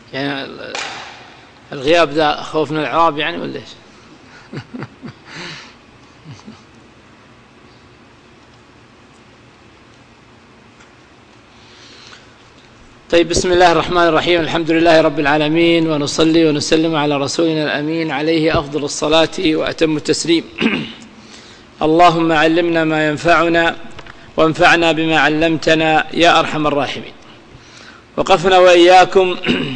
يعني الغياب ذا خوف من الإعراب يعني ولا إيش؟ طيب، بسم الله الرحمن الرحيم. الحمد لله رب العالمين، ونصلي ونسلم على رسولنا الأمين عليه أفضل الصلاة وأتم التسليم. اللهم علمنا ما ينفعنا وانفعنا بما علمتنا يا أرحم الراحمين. وقفنا وإياكم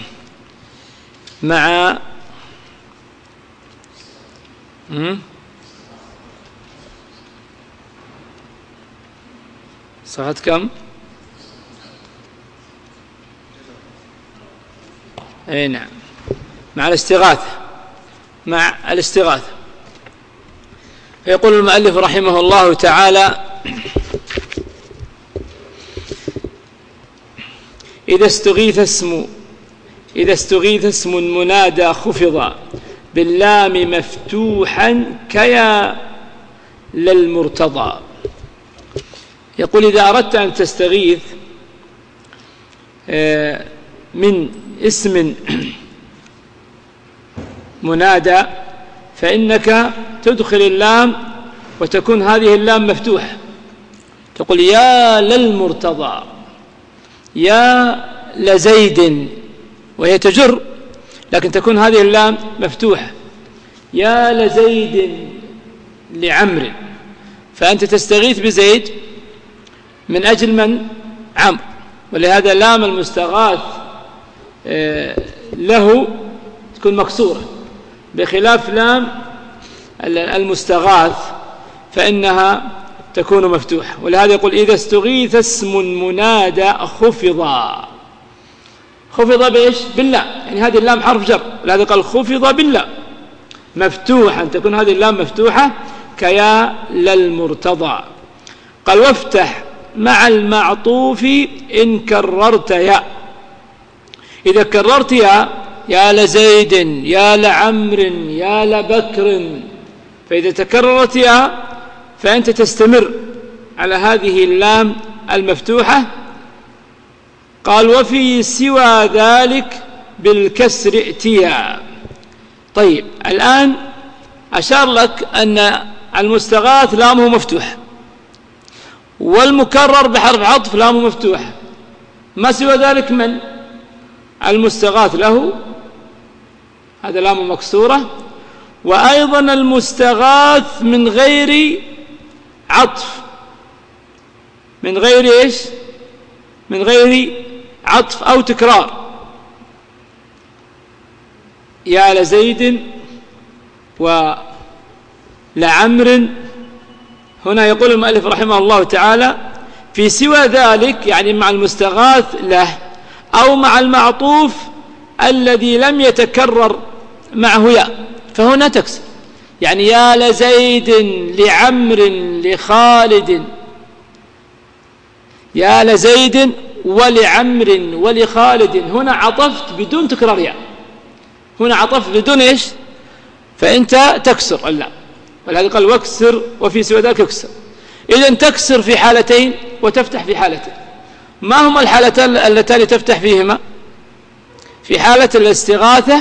مع صفحة كم؟ أي نعم، مع الاستغاثة. فيقول المؤلف رحمه الله تعالى: إذا استغيث اسم منادى خفض باللام مفتوحا كيا للمرتضى. يقول: إذا أردت أن تستغيث من اسم منادى فإنك تدخل اللام وتكون هذه اللام مفتوحة، تقول: يا للمرتضى، يا لزيد، وهي تجر لكن تكون هذه اللام مفتوحة، يا لزيد لعمر. فأنت تستغيث بزيد من أجل من؟ عمرو، ولهذا لام المستغاث له تكون مكسورة، بخلاف لام المستغاث فإنها تكون مفتوحة. ولهذا يقول: إذا استغيث اسم منادى خفض بإيش؟ بالله، يعني هذه اللام حرف جر، ولهذا قال خفض بالله مفتوحا، تكون هذه اللام مفتوحة كيا للمرتضى. قال: وافتح مع المعطوف إن كررت يا. إذا كررت يا لزيد، يا لعمر، يا لبكر، فإذا تكررت يا فأنت تستمر على هذه اللام المفتوحة. قال: وفي سوى ذلك بالكسر ائتيا. طيب، الآن أشار لك أن المستغاث لامه مفتوح، والمكرر بحرف عطف لامه مفتوح. ما سوى ذلك من المستغاث له هذا لام مكسورة، وأيضا المستغاث من غير عطف، من غير إيش؟ من غير عطف أو تكرار. يا لزيد ولعمر. هنا يقول المؤلف رحمه الله تعالى: في سوى ذلك، يعني مع المستغاث له أو مع المعطوف الذي لم يتكرر معه يا، فهنا تكسر، يعني يا لزيد لعمر لخالد، يا لزيد ولعمر ولخالد. هنا عطفت بدون تكرار يا، هنا عطفت بدون إيش؟ فأنت تكسر اللام، ولهذا قال: واكسر وفي سوى ذلك اكسر. إذن تكسر في حالتين وتفتح في حالتين. ما هما الحالتان اللتان تفتح فيهما؟ في حالة الاستغاثة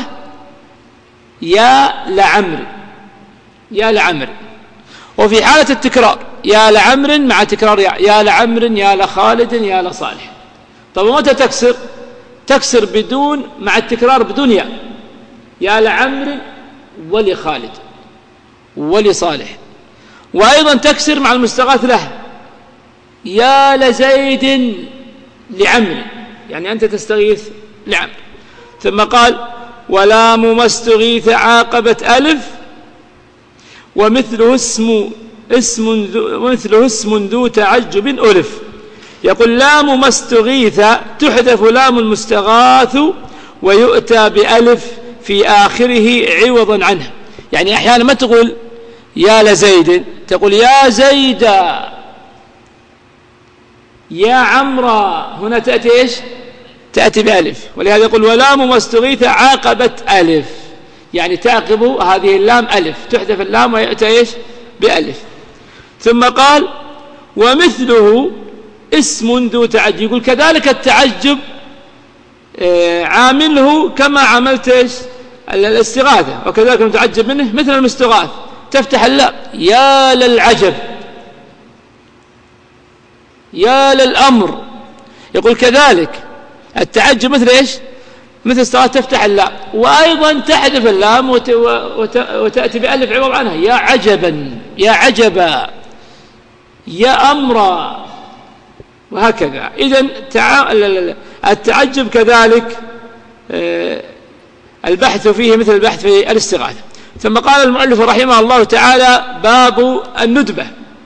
يا لعمر، يا لعمر، وفي حالة التكرار يا لعمر مع تكرار يا لعمر، يا لخالد، يا لصالح. طب متى تكسر؟ تكسر بدون، مع التكرار بدون يا لعمر ولخالد ولصالح. وأيضا تكسر مع المستغاث له يا لزيد لعمر، يعني أنت تستغيث لعمر. ثم قال: ولام ما استغيث عاقبت ألف ومثله اسم ذو تعجب ألف. يقول: لام ما استغيث تحذف لام المستغاث ويؤتى بألف في آخره عوضا عنه. يعني أحيانا ما تقول يا لزيد، تقول يا زيد، يا عمرا. هنا تأتي إيش؟ تأتي بألف. ولهذا يقول: ولام ما استغيث عاقبت ألف، يعني تعقب هذه اللام ألف، تحذف اللام ويأتي إيش؟ بألف. ثم قال: ومثله اسم ذو تعجب. يقول كذلك التعجب عامله كما عملت الاستغاثة، وكذلك المتعجب منه مثل المستغاث. تفتح اللام يا للعجب، يا للأمر. يقول كذلك التعجب مثل إيش؟ مثل استغاثة، تفتح اللام، وأيضا تحذف اللام وتأتي بألف عوض عنها، يا عجبا، يا عجبا، يا أمرا، وهكذا. إذن التعجب كذلك البحث فيه مثل البحث في الاستغاثة. ثم قال المؤلف رحمه الله تعالى: باب الندبة.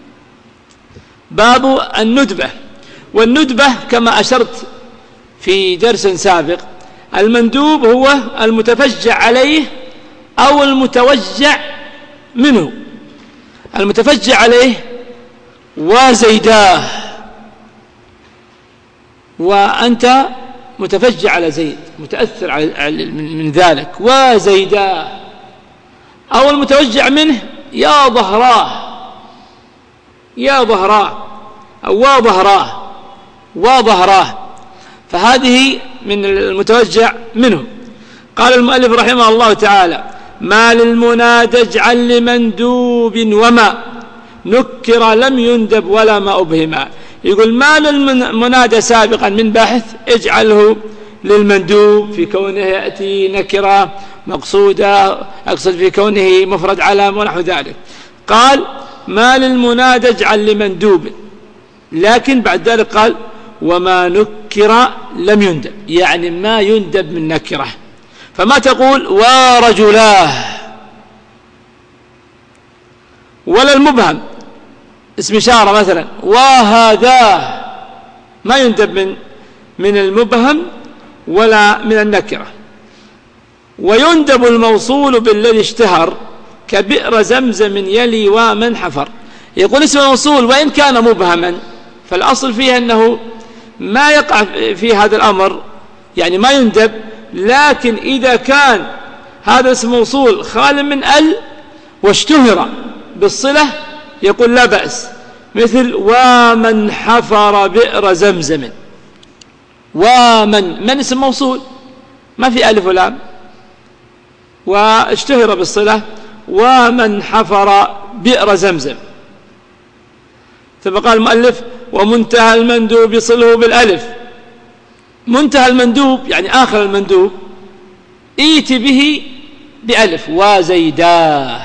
باب الندبة. والندبة كما أشرت في درس سابق، المندوب هو المتفجع عليه أو المتوجع منه. المتفجع عليه وزيداه، وأنت متفجع على زيد، متأثر من ذلك، وزيداه. أو المتوجع منه يا ظهراه، يا ظهراه، أو وظهراه، وظهراه، فهذه من المتوجع منه. قال المؤلف رحمه الله تعالى: ما للمنادى اجعل لمندوب وما نكر لم يندب ولا ما أبهما. يقول ما للمنادى سابقا من بحث اجعله للمندوب في كونه يأتي نكرة مقصودة، أقصد في كونه مفرد علم ونحو ذلك. قال ما للمنادى اجعل لمندوب، لكن بعد ذلك قال وما نكر لم يندب، يعني ما يندب من نكرة. فما تقول ورجلاه، ولا المبهم اسم إشارة مثلا وهذا، ما يندب من المبهم ولا من النكرة. ويندب الموصول بالذي اشتهر كبئر زمزم يلي ومن حفر. يقول اسم الموصول وإن كان مبهما فالأصل فيه أنه ما يقع في هذا الأمر، يعني ما يندب، لكن إذا كان هذا اسم موصول خال من ال واشتهر بالصلة يقول لا بأس، مثل ومن حفر بئر زمزم. ومن اسم موصول ما في ألف ولام، واشتهر بالصلة ومن حفر بئر زمزم. ثم قال المؤلف ومنتهى المندوب يصله بالألف. منتهى المندوب يعني آخر المندوب ائت به بألف وزيداه،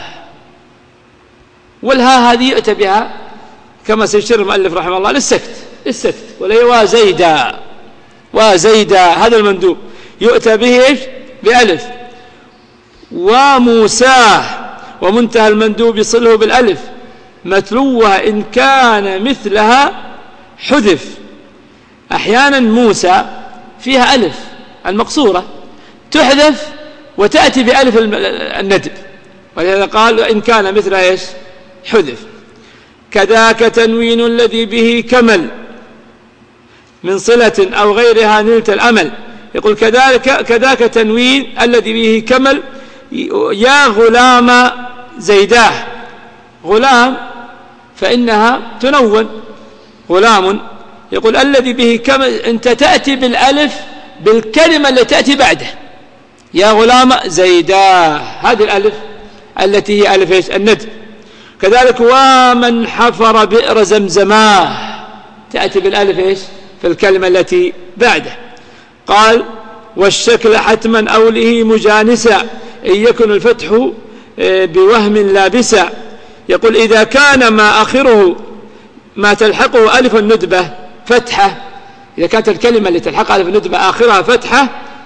والها هذه يؤتى بها كما سيشير المؤلف رحمه الله للسكت ولا وزيدا. وزيدا هذا المندوب يؤتى به بألف. وموساه ومنتهى المندوب يصله بالألف، متلوها إن كان مثلها حذف. أحيانا موسى فيها ألف المقصورة تحذف وتأتي بألف الندب، ولهذا قال إن كان مثلها إيش حذف. كذاك تنوين الذي به كمل من صلة أو غيرها نلت الأمل. يقول كذاك تنوين الذي به كمل، يا غلام زيداه. غلام فإنها تنون غلام. يقول الذي به كمل، أنت تأتي بالألف بالكلمة التي تأتي بعده، يا غلام زيداه، هذه الألف التي هي ألف الندب. كذلك ومن حفر بئر زمزماه، تأتي بالألف في الكلمة التي بعده. قال والشكل حتما أوله مجانسا إن يكن الفتح بوهم لابسا. يقول إذا كان ما آخره ما تلحقه ألف الندبة فتحة، إذا كانت الكلمة اللي تلحقها ألف الندبة آخرها فتحة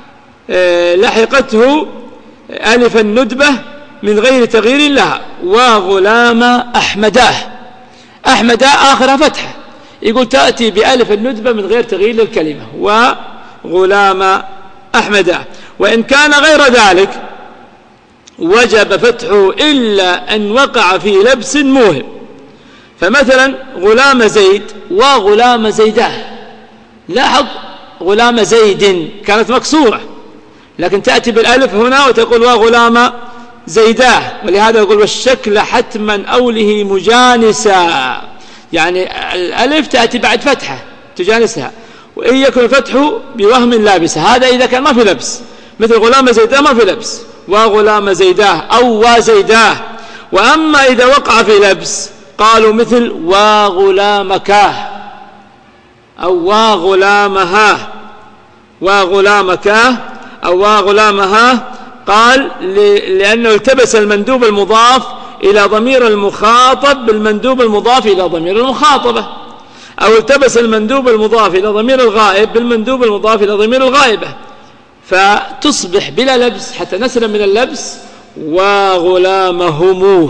لحقته ألف الندبة من غير تغيير لها. وغلام أحمداه، أحمداه آخرها فتحة، يقول تأتي بألف الندبة من غير تغيير للكلمة، وغلام أحمداه. وإن كان غير ذلك وجب فتحه إلا أن وقع في لبس موهم. فمثلا غلام زيد وغلام زيداه، لاحظ غلام زيد كانت مكسورة لكن تأتي بالألف هنا وتقول وغلام زيداه. ولهذا يقول والشكل حتما أوله مجانسا، يعني الألف تأتي بعد فتحة تجانسها. وإن يكن الفتح بوهم لابسة، هذا إذا كان ما في لبس، مثل غلام زيداه ما في لبس، وغلام زيداه أو وزيداه. وأما إذا وقع في لبس قالوا مثل وغلامكاه أو وغلامها، وغلامكاه أو وغلامها، قال لأنه التبس المندوب المضاف إلى ضمير المخاطب بالمندوب المضاف إلى ضمير المخاطبة، أو التبس المندوب المضاف إلى ضمير الغائب بالمندوب المضاف إلى ضمير الغائبة، فتصبح بلا لبس حتى نسلم من اللبس وغلامهموه،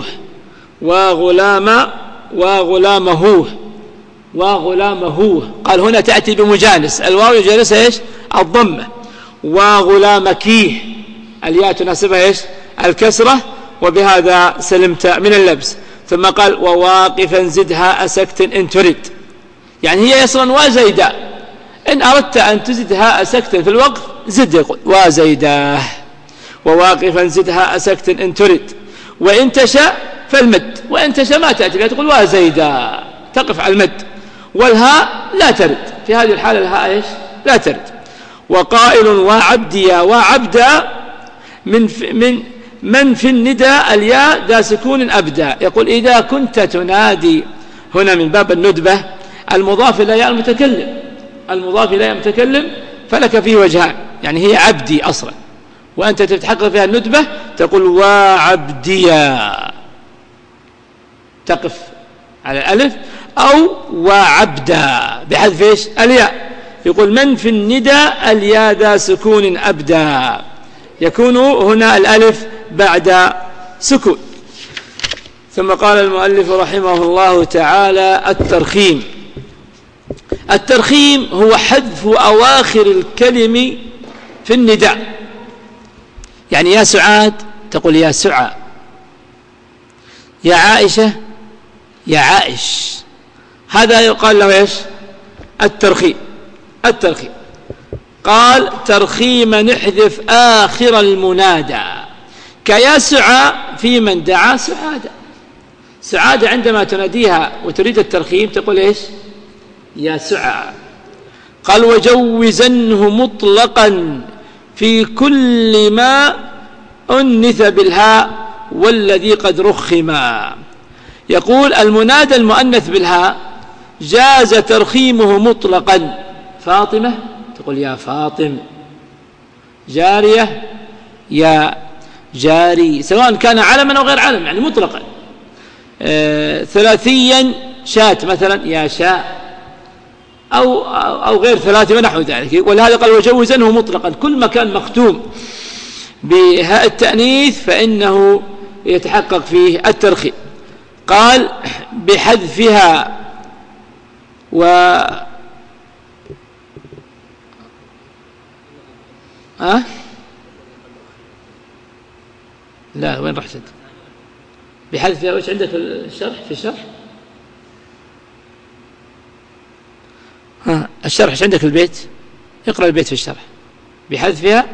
وغلامهوه، قال هنا تأتي بمجانس، الواو يجانسها إيش؟ الضمة. وغلامكيه، الياء تناسبها إيش؟ الكسرة، وبهذا سلمت من اللبس. ثم قال وواقفا زدها أسكت إن ترد، يعني هي أصلا وزيدا، إن أردت أن تزد هاء سكتا في الوقف زد، يقول وزيداه، وواقفا زدها أسكت إن ترد، وإن تشاء فالمد، وإن تشاء ما تأتي لا تقول وزيدا، تقف على المد، والهاء لا ترد، في هذه الحالة الهاء إيش؟ لا ترد. وقائل وعبديا وعبدا من في النداء الياء ذا سكون أبدا، يقول إذا كنت تنادي هنا من باب الندبة المضاف إلى ياء المتكلم، المضاف إلى ياء المتكلم فلك فيه وجهان، يعني هي عبدي أصلا، وأنت تتحقق فيها الندبة تقول وعبديا، تقف على الألف، أو وعبدا بحذف إيش؟ الياء. يقول من في النداء الياء ذا سكون أبدا، يكون هنا الألف بعد سكون. ثم قال المؤلف رحمه الله تعالى الترخيم. الترخيم هو حذف أواخر الكلم في النداء، يعني يا سعاد تقول يا سعى، يا عائشة يا عائش، هذا يقال له إيش؟ الترخيم. الترخيم قال ترخيم نحذف آخر المنادى، كيا سعى في من دعا سعادة، سعادة عندما تناديها وتريد الترخيم تقول إيش؟ يا سعى. قال وجوزنه مطلقا في كل ما أنث بالهاء والذي قد رخما، يقول المنادى المؤنث بالهاء جاز ترخيمه مطلقا، فاطمة تقول يا فاطم، جارية يا جاري، سواء كان علما أو غير علم، يعني مطلقا. ثلاثيا شاة مثلا يا شاء، أو غير ثلاثي ونحو ذلك. ولهذا قال وجوزنه مطلقا، كل ما كان مختوم بهاء التأنيث فإنه يتحقق فيه الترخيم. قال بحذفها لا وين رحت بحذفها؟ وش عندك الشرح؟ في الشرح الشرح ايش عندك البيت؟ اقرأ البيت في الشرح. بحذفها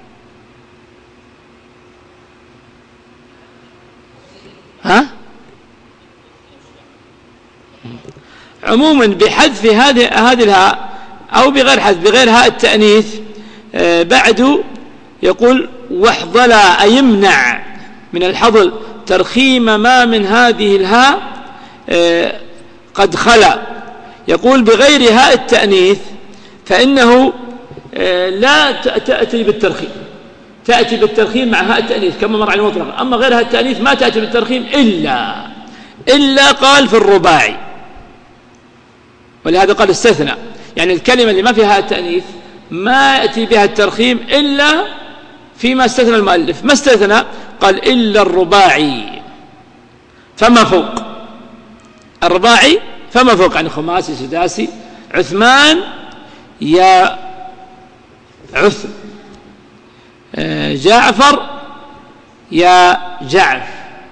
عموما بحذف هذه الهاء أو بغير حذف، بغير هاء التأنيث بعد يقول واحضلا، أي يمنع من الحضل ترخيم ما من هذه الهاء قد خلا. يقول بغير هاء التأنيث فإنه لا تأتي بالترخيم، تأتي بالترخيم مع هاء التأنيث كما مر على المطلق، أما غير هاء التأنيث ما تأتي بالترخيم إلا قال في الرباعي، ولهذا قال استثنى، يعني الكلمة اللي ما فيها هاء التأنيث ما يأتي بها الترخيم إلا فيما استثنى المؤلف. ما استثنى؟ قال إلا الرباعي فما فوق، الرباعي فما فوق، يعني خماسي سداسي، عثمان يا عثم، جعفر يا جعف،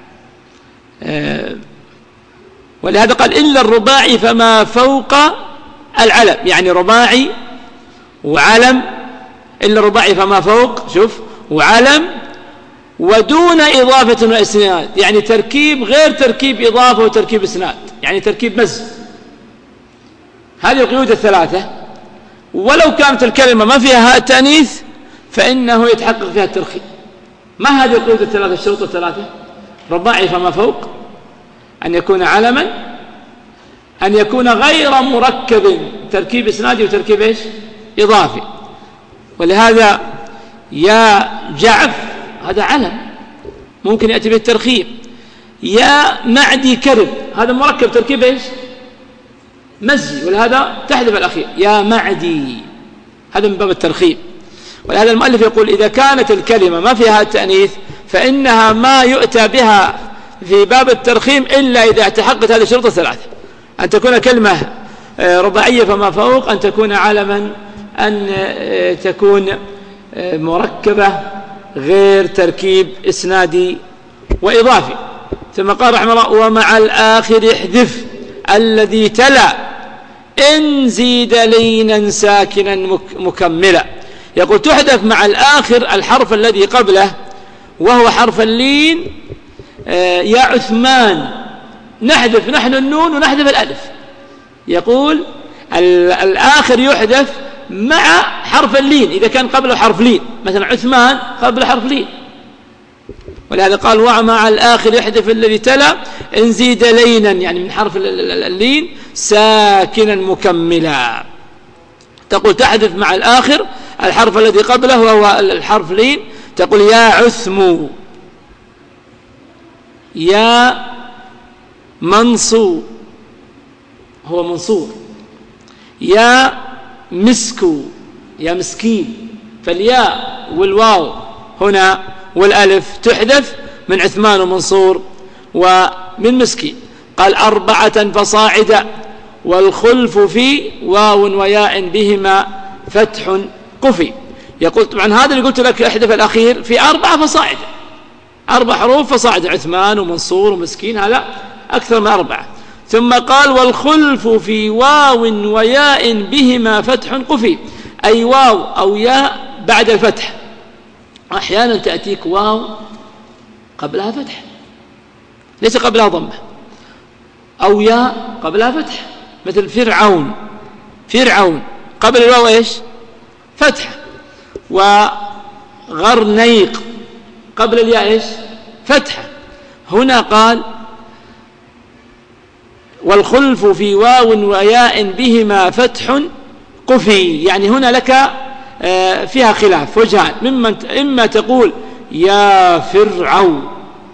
ولهذا قال إلا الرباعي فما فوق العلم، يعني رباعي وعلم، إلا الرباعي فما فوق، شوف، وعلم ودون إضافة وإسناد، يعني تركيب غير تركيب إضافة وتركيب إسناد، يعني تركيب مزج. هذه القيود الثلاثة، ولو كانت الكلمة ما فيها هاء التأنيث فإنه يتحقق فيها الترخيم. ما هذه القيود الثلاثة، الشروط الثلاثة؟ رباعي فما فوق، أن يكون علما، أن يكون غير مركب، تركيب إسنادي وتركيب إيش؟ إضافي. ولهذا يا جعف هذا علم ممكن يأتي بالترخيم. يا معدي كرب هذا مركب تركيب إيش؟ مزي، ولهذا تحذف الأخير يا معدي، هذا من باب الترخيم. ولهذا المؤلف يقول إذا كانت الكلمة ما فيها التأنيث فإنها ما يؤتى بها في باب الترخيم إلا إذا تحققت هذه الشروط الثلاثة: أن تكون كلمة رباعية فما فوق، أن تكون علما، أن تكون مركبة غير تركيب إسنادي وإضافي. ثم قال رحمه الله: ومع الآخر احذف الذي تلا إن زيد لينا ساكنا مكملا. يقول تحذف مع الآخر الحرف الذي قبله وهو حرف اللين. يا عثمان، نحذف نحن النون ونحذف الألف. يقول الآخر يحذف مع حرف اللين إذا كان قبله حرف لين، مثلا عثمان قبله حرف لين. ولهذا قال: ومع الآخر يحذف الذي تلا إن زيد لينا، يعني من حرف اللين، ساكنا مكملا. تقول تحذف مع الآخر الحرف الذي قبله وهو الحرف لين. تقول: يا عثم، يا منصور، هو منصور، يا مسكو، يا مسكين. فالياء والواو هنا والألف تحذف من عثمان ومنصور ومن مسكين. قال: 4 فصاعدا والخلف في واو وياء بهما فتح قفي. يقول طبعا هذا اللي قلت لك احذف الأخير في 4 فصاعدا، 4 حروف فصاعدا، عثمان ومنصور ومسكين، هذا أكثر من 4. ثم قال: والخلف في واو وياء بهما فتح قفي، أي واو أو ياء بعد الفتح. أحيانا تأتيك واو قبلها فتح ليس قبلها ضمة، أو ياء قبلها فتح، مثل فرعون، فرعون قبل الواو إيش؟ فتح. وغرنيق قبل الياء إيش؟ فتح. هنا قال: والخلف في واو وياء بهما فتح قفي، يعني هنا لك فيها خلاف وجهان، إما تقول يا فرعون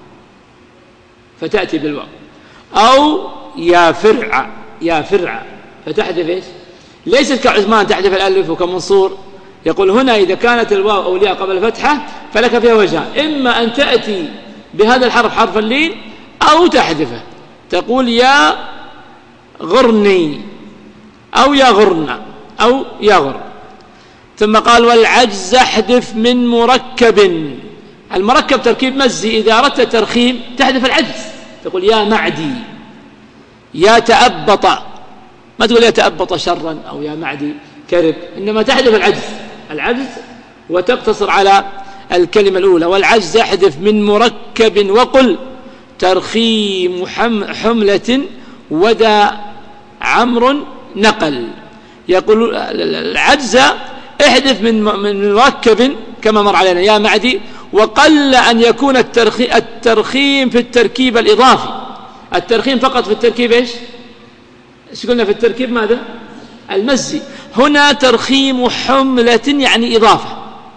فتأتي بالواو، أو يا فرع، يا فرع فتحذف إيش؟ ليست كعثمان تحذف الألف وكمنصور. يقول هنا إذا كانت الواو أو الياء قبل الفتحة فلك فيها وجهان، إما أن تأتي بهذا الحرف حرف اللين أو تحذفه، تقول يا غرني أو يا غرنا أو يا غر. ثم قال: والعجز احذف من مركب. المركب تركيب مزي، إذا أردت الترخيم تحذف العجز، تقول يا معدي، يا تأبط، ما تقول يا تأبط شرا أو يا معدي كرب، إنما تحذف العجز وتقتصر على الكلمة الأولى. والعجز احذف من مركب وقل ترخيم حملة ودا عمرو نقل. يقول العجز احذف من مركب كما مر علينا يا معدي، وقل أن يكون الترخيم في التركيب الإضافي. الترخيم فقط في التركيب إيش قلنا في التركيب ماذا؟ المزي. هنا ترخيم حملة يعني إضافة.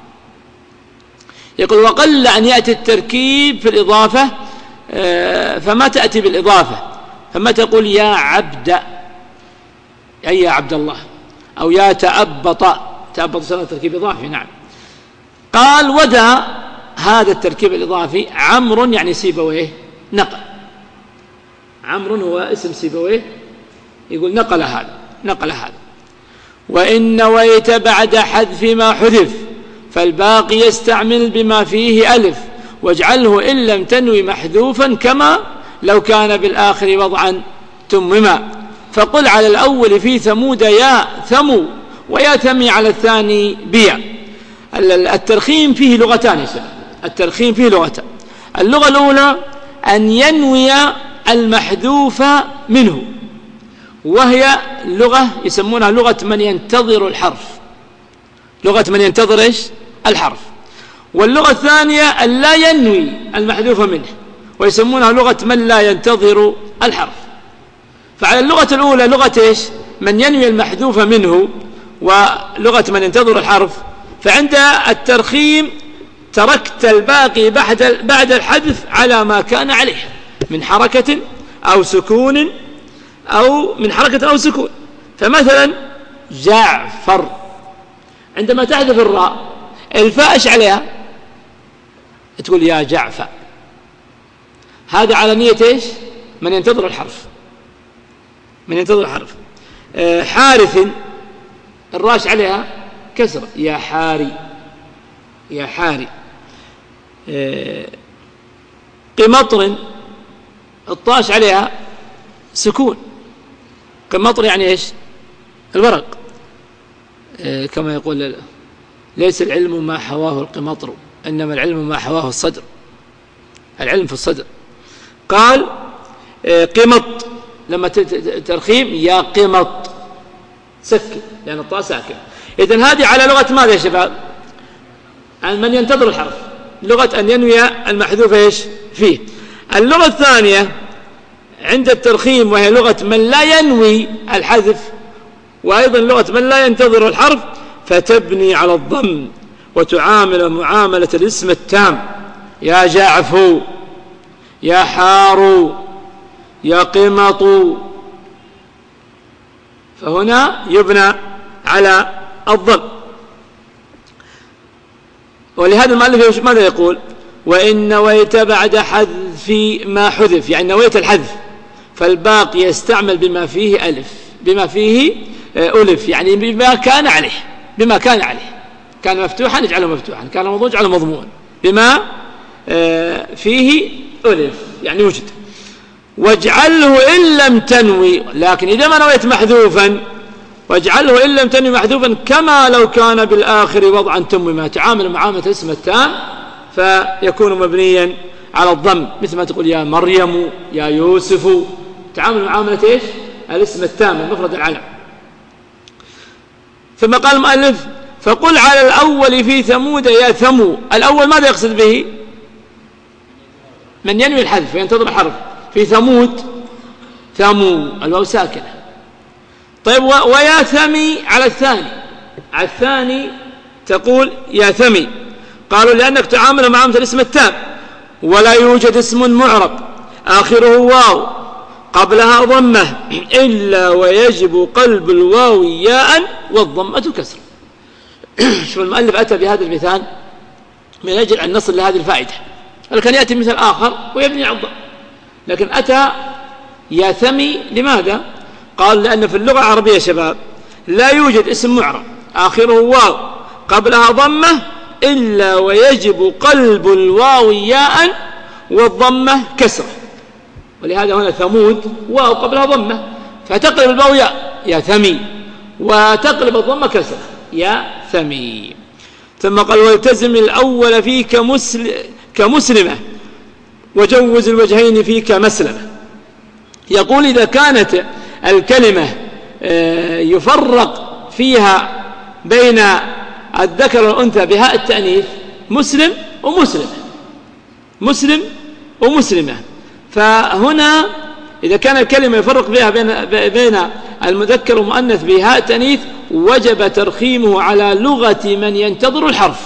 يقول وقل أن يأتي التركيب في الإضافة، فما تأتي بالإضافة، فما تقول يا عبد أي يا عبد الله، أو يا تأبط سنة تركيب إضافي. نعم. قال ودا هذا التركيب الإضافي عمرو يعني سيبويه نقل، عمرو هو اسم سيبويه، يقول نقل هذا. وإن نويت بعد حذف ما حذف فالباقي يستعمل بما فيه ألف، واجعله إن لم تنوي محذوفا كما لو كان بالآخر وضعا تمما. فقل على الأول في ثمود يا ثمو، ويا ثمي على الثاني بيا. الترخيم فيه لغتان يا شباب، الترخيم فيه لغتان. اللغة الأولى أن ينوي المحذوف منه، وهي لغة يسمونها لغة من ينتظر الحرف. لغة من ينتظر إيش؟ الحرف. واللغة الثانية أن لا ينوي المحذوف منه، ويسمونها لغة من لا ينتظر الحرف. فعلى اللغة الأولى لغة إيش؟ من ينوي المحذوف منه، ولغة من ينتظر الحرف، فعند الترخيم تركت الباقي بعد الحذف على ما كان عليه من حركة أو سكون، أو من حركة أو سكون. فمثلا جعفر، عندما تحذف الراء الفاء إيش عليها؟ تقول يا جعفر، هذا على نية إيش؟ من ينتظر الحرف، من ينتظر الحرف. حارث الراش عليها كسر، يا حاري، يا حاري. قمطر الطاش عليها سكون، قمطر يعني إيش؟ الورق، كما يقول ليس العلم ما حواه القمطر، إنما العلم ما حواه الصدر، العلم في الصدر. قال قمط لما ترخيم يا قمط، سكن لأن الطاء ساكن. إذن هذه على لغة ماذا يا شباب؟ عن من ينتظر الحرف، لغة أن ينوي المحذوف إيش فيه. اللغة الثانية عند الترخيم وهي لغة من لا ينوي الحذف، وأيضا لغة من لا ينتظر الحرف، فتبني على الضم وتعامل معاملة الاسم التام، يا جعفو، يا حارو، يا قمط. فهنا يبنى على الضم. ولهذا المؤلف ماذا يقول؟ وإن نويت بعد حذف ما حذف، يعني نويت الحذف، فالباقي يستعمل بما فيه ألف، بما فيه ألف، يعني بما كان عليه، بما كان عليه. كان مفتوحا نجعله مفتوحا، كان مضموم نجعله مضموما، بما فيه ألف يعني وجد. واجعله إن لم تنوي، لكن إذا ما نويت محذوفا واجعله إن لم تنوي محذوفا كما لو كان بالآخر وضعا تمما، تعامل معاملة الاسم التام فيكون مبنيا على الضم، مثل ما تقول يا مريم، يا يوسف، تعامل معاملة إيش؟ الاسم التام المفرد العلم. ثم قال المؤلف فقل على الأول في ثمود يا ثمو. الأول ماذا يقصد به؟ من ينوي الحذف وينتظر الحرف. في ثمود ثمو الواو ساكنة. طيب ويا ثمي على الثاني، على الثاني تقول يا ثمي. قالوا لأنك تعامل مع الاسم التام، ولا يوجد اسم معرب آخره واو قبلها ضمة إلا ويجب قلب الواو ياء والضمة كسر. شوف المؤلف أتى بهذا المثال من أجل أن نصل لهذه الفائدة. كان يأتي مثال آخر ويبني على الضم، لكن أتى يا ثمي لماذا؟ قال لأن في اللغة العربية يا شباب لا يوجد اسم معرب آخره واو قبلها ضمة إلا ويجب قلب الواو ياء والضمة كسرة. ولهذا هنا ثمود واو قبلها ضمة فتقلب الواو ياء يا ثمي، وتقلب الضمة كسرة يا ثمي. ثم قال والتزم الأول فيه كمسلمة وجوز الوجهين فيه كمسلمة. يقول إذا كانت الكلمة يفرق فيها بين الذكر والأنثى بهاء التأنيث مسلم ومسلمة، مسلم ومسلمة، فهنا إذا كان الكلمة يفرق بها بين المذكر والمؤنث بهاء التأنيث وجب ترخيمه على لغة من ينتظر الحرف.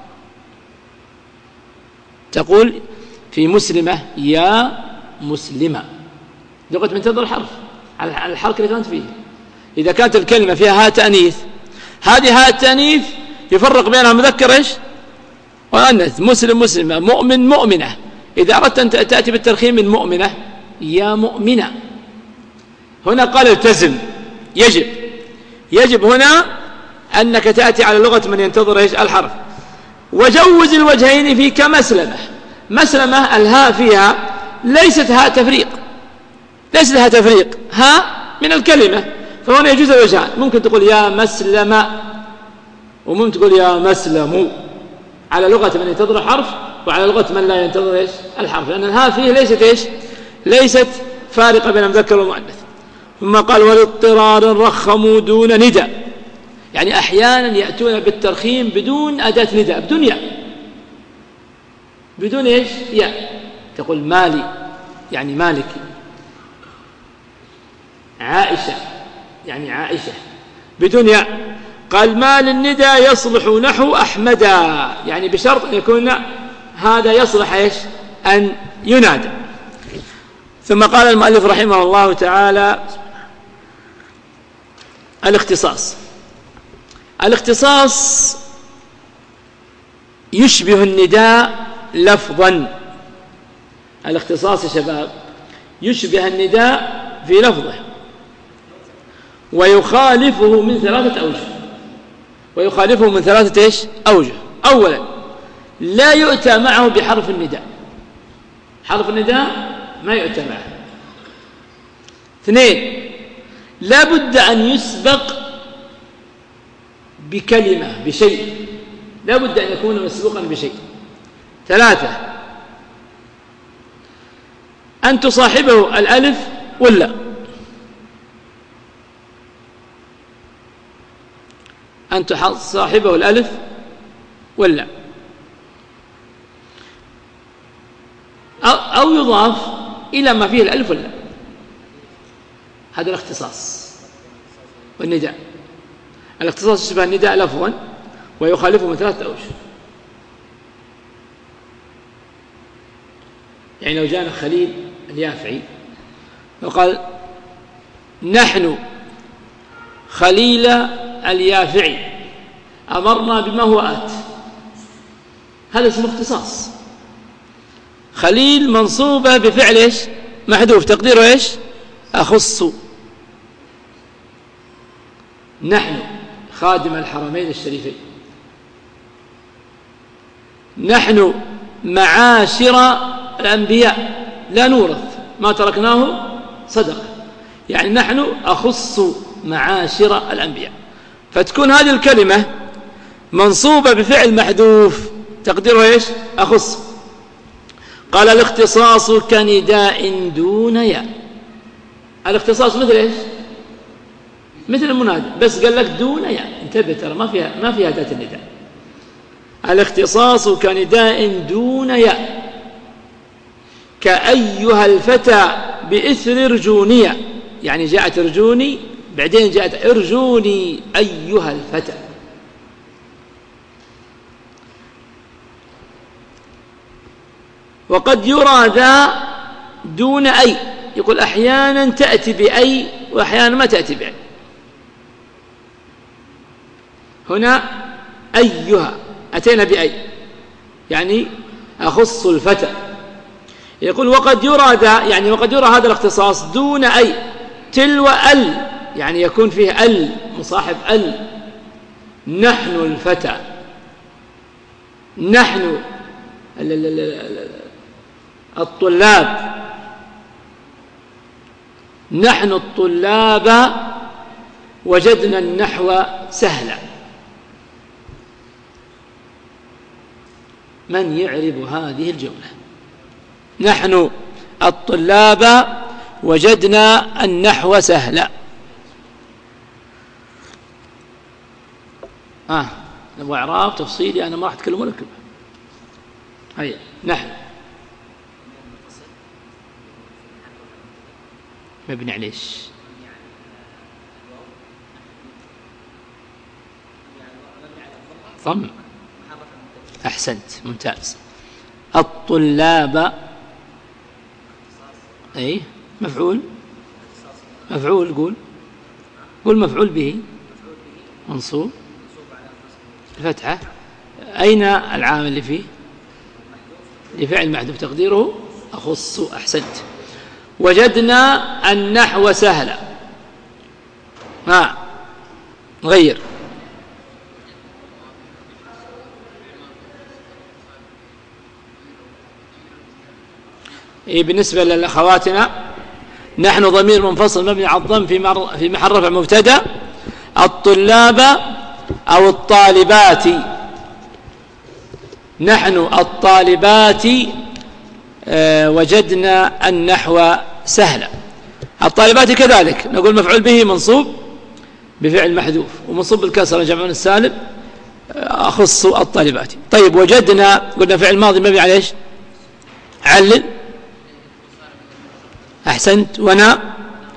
تقول في مسلمة يا مسلمة، لغة من ينتظر الحرف على الحركة اللي كانت فيه. إذا كانت الكلمة فيها هاء تأنيث، هذه هاء التأنيث يفرق بينها مذكر إيش وأنث، مسلم مسلمة، مؤمن مؤمنة. إذا أردت أن تأتي بالترخيم من مؤمنة يا مؤمنة. هنا قال التزم، يجب هنا أنك تأتي على لغة من ينتظر إيش الحرف. وجوز الوجهين في كمسلمة. مسلمة الهاء فيها ليست هاء تفريق، ليست هاء تفريق، هاء من الكلمة، فهنا يجوز الوجهان. ممكن تقول يا مسلمة وممكن تقول يا مسلم، على لغة من ينتظر الحرف وعلى لغة من لا ينتظر إيش الحرف، لأن الهاء فيه ليست إيش ليست فارقة بين المذكر والمؤنث. ثم قال والاضطرار رخموا دون ندى. يعني أحيانا يأتون بالترخيم بدون أداة نداء، بدون ياء، بدون إيش؟ ياء. تقول مالي يعني مالكي، عائشة يعني عائشة، بدون ياء. قال ما للندى يصلح نحو أحمدا، يعني بشرط أن يكون هذا يصلح إيش؟ أن ينادى. ثم قال المؤلف رحمه الله تعالى الاختصاص. الاختصاص يشبه النداء لفظا. الاختصاص يا شباب يشبه النداء في لفظه، ويخالفه من ثلاثة أوجه. ويخالفه من ثلاثة إيش؟ أوجه. أولا لا يؤتى معه بحرف النداء، حرف النداء ما يؤتى معه. اثنين لا بد أن يسبق بكلمة بشيء، لا بد أن يكون مسبوقا بشيء. ثلاثة أن تصاحبه الألف ولا، أن تصاحبه الألف ولا، أو يضاف إلى ما فيه الألف ولا. هذا الاختصاص والنداء. الاختصاص يشبه النداء لفظا ويخالفه من ثلاثة أوجه. يعني لو جاءنا خليل اليافعي وقال نحن خليل اليافعي أمرنا بما هو آت، هذا اسمه اختصاص. خليل منصوبة بفعل إيش؟ محذوف، تقديره إيش؟ أخص. نحن خادم الحرمين الشريفين، نحن معاشر الأنبياء لا نورث ما تركناه صدقة، يعني نحن أخص معاشر الأنبياء. فتكون هذه الكلمة منصوبة بفعل محذوف تقديره إيش؟ أخص. قال الاختصاص كنداء دون ياء. الاختصاص مثل إيش؟ مثل المنادى، بس قال لك دون ياء. انتبه ترى ما فيها أداة النداء. الاختصاص كنداء دون ياء، كأيها الفتى بإثر ارجوني، يعني جاءت ارجوني بعدين جاءت ارجوني أيها الفتى. وقد يرى ذا دون أي، يقول أحيانا تأتي بأي وأحيانا ما تأتي بأي. هنا أيها أتينا بأي يعني أخص الفتى. يقول وقد يرى ذا، يعني وقد يرى هذا الاختصاص دون أي، تلو ال، يعني يكون فيه ال مصاحب ال. نحن الفتى، نحن الطلاب، نحن الطلاب وجدنا النحو سهلا. من يعرب هذه الجملة؟ نحن الطلاب وجدنا النحو سهلا. نبغى إعراب تفصيلي، أنا ما راح أتكلم لكم. هيا نحن مبني على ايش؟ ضم. أحسنت، ممتاز. الطلاب أي مفعول، مفعول، قول مفعول به منصوب الفتحة. أين العامل اللي فيه؟ لفعل محذوف تقديره أخص. أحسنت. وجدنا النحو سهلا. غير. بالنسبة لأخواتنا نحن ضمير منفصل مبني على الضم في محل رفع مبتدأ. الطلاب أو الطالبات، نحن الطالبات وجدنا النحو سهلا. الطالبات كذلك نقول مفعول به منصوب بفعل محذوف، ومنصوب بالكسر جمع السالم أخص الطالبات. طيب وجدنا قلنا فعل ماضي مبني على ايش؟ علل. أحسنت. ونا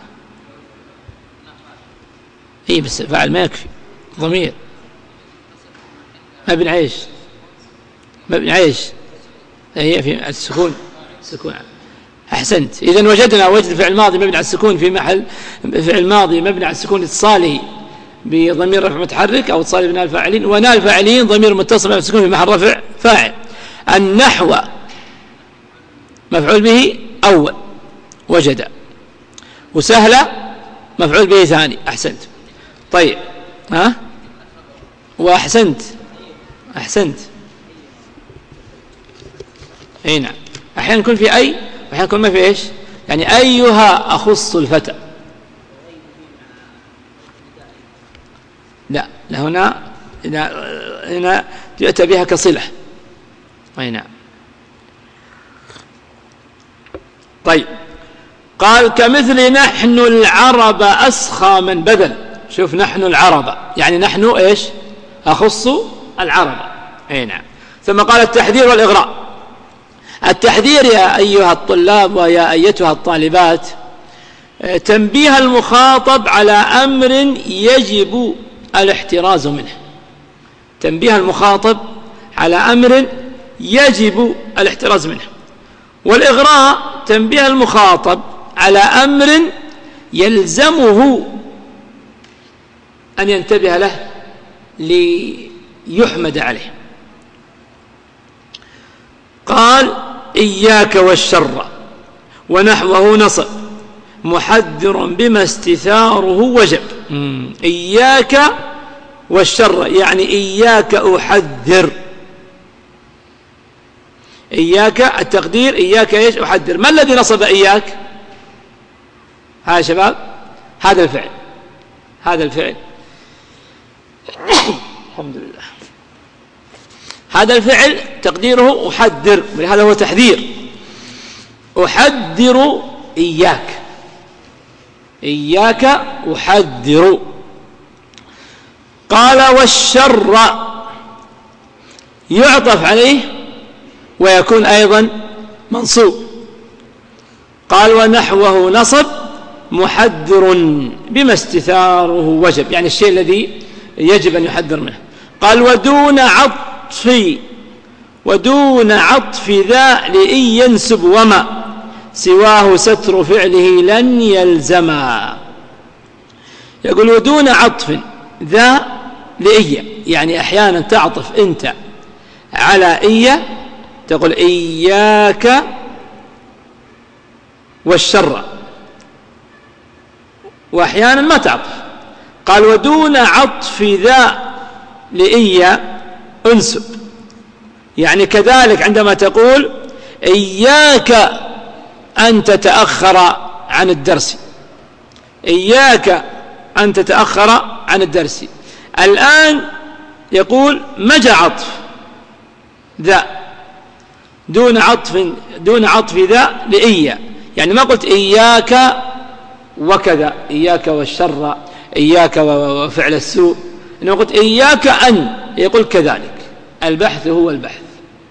اي بس فعل ما يكفي، ضمير مبني على ايش؟ مبني على ايش؟ هي في السكون. سكون. أحسنت. إذن وجدنا وجد فعل ماضي مبني على السكون في محل فعل ماضي مبني على السكون اتصاله بضمير رفع متحرك أو اتصاله بناء الفاعلين، وناء الفاعلين ضمير متصل على السكون في محل رفع فاعل. النحو مفعول به أول وجد، وسهلة مفعول به ثاني. أحسنت. طيب ها وأحسنت. أحسنت. أي نعم. أحيانا يكون في أي وأحيانا يكون ما في إيش، يعني أيها أخص الفتى. لا هنا يؤتى بها كصلة. أي نعم. طيب قال كمثل نحن العرب أسخى من بذل. شوف نحن العرب يعني نحن إيش؟ أخص العرب. أي نعم. ثم قال التحذير والإغراء. التحذير يا أيها الطلاب ويا أيتها الطالبات تنبيه المخاطب على أمر يجب الاحتراز منه. تنبيه المخاطب على أمر يجب الاحتراز منه. والإغراء تنبيه المخاطب على أمر يلزمه أن ينتبه له ليحمد عليه. قال إياك والشر ونحوه نصب محذر بما استثاره وجب. إياك والشر يعني إياك أحذر. إياك التقدير إياك إيش؟ أحذر. ما الذي نصب إياك؟ ها شباب هذا الفعل. هذا الفعل الحمد لله. هذا الفعل تقديره أحذر، ولهذا هو تحذير. أحذر إياك. إياك أحذر. قال والشر يعطف عليه ويكون أيضا منصوب. قال ونحوه نصب محذر بما استثاره وجب، يعني الشيء الذي يجب أن يحذر منه. قال ودون عطف ذا لإن ينسب وما سواه ستر فعله لن يلزما. يقول ودون عطف ذا لإيا، يعني أحيانا تعطف أنت على إيا تقول إياك والشر، وأحيانا ما تعطف. قال ودون عطف ذا لإيا أنسب، يعني كذلك عندما تقول إياك أن تتأخر عن الدرس. إياك أن تتأخر عن الدرس. الآن يقول مجى عطف ذا دون عطف ذا لإيا، يعني ما قلت إياك وكذا، إياك والشر، إياك وفعل السوء، إنما قلت إياك أن، يقول كذلك. البحث هو البحث،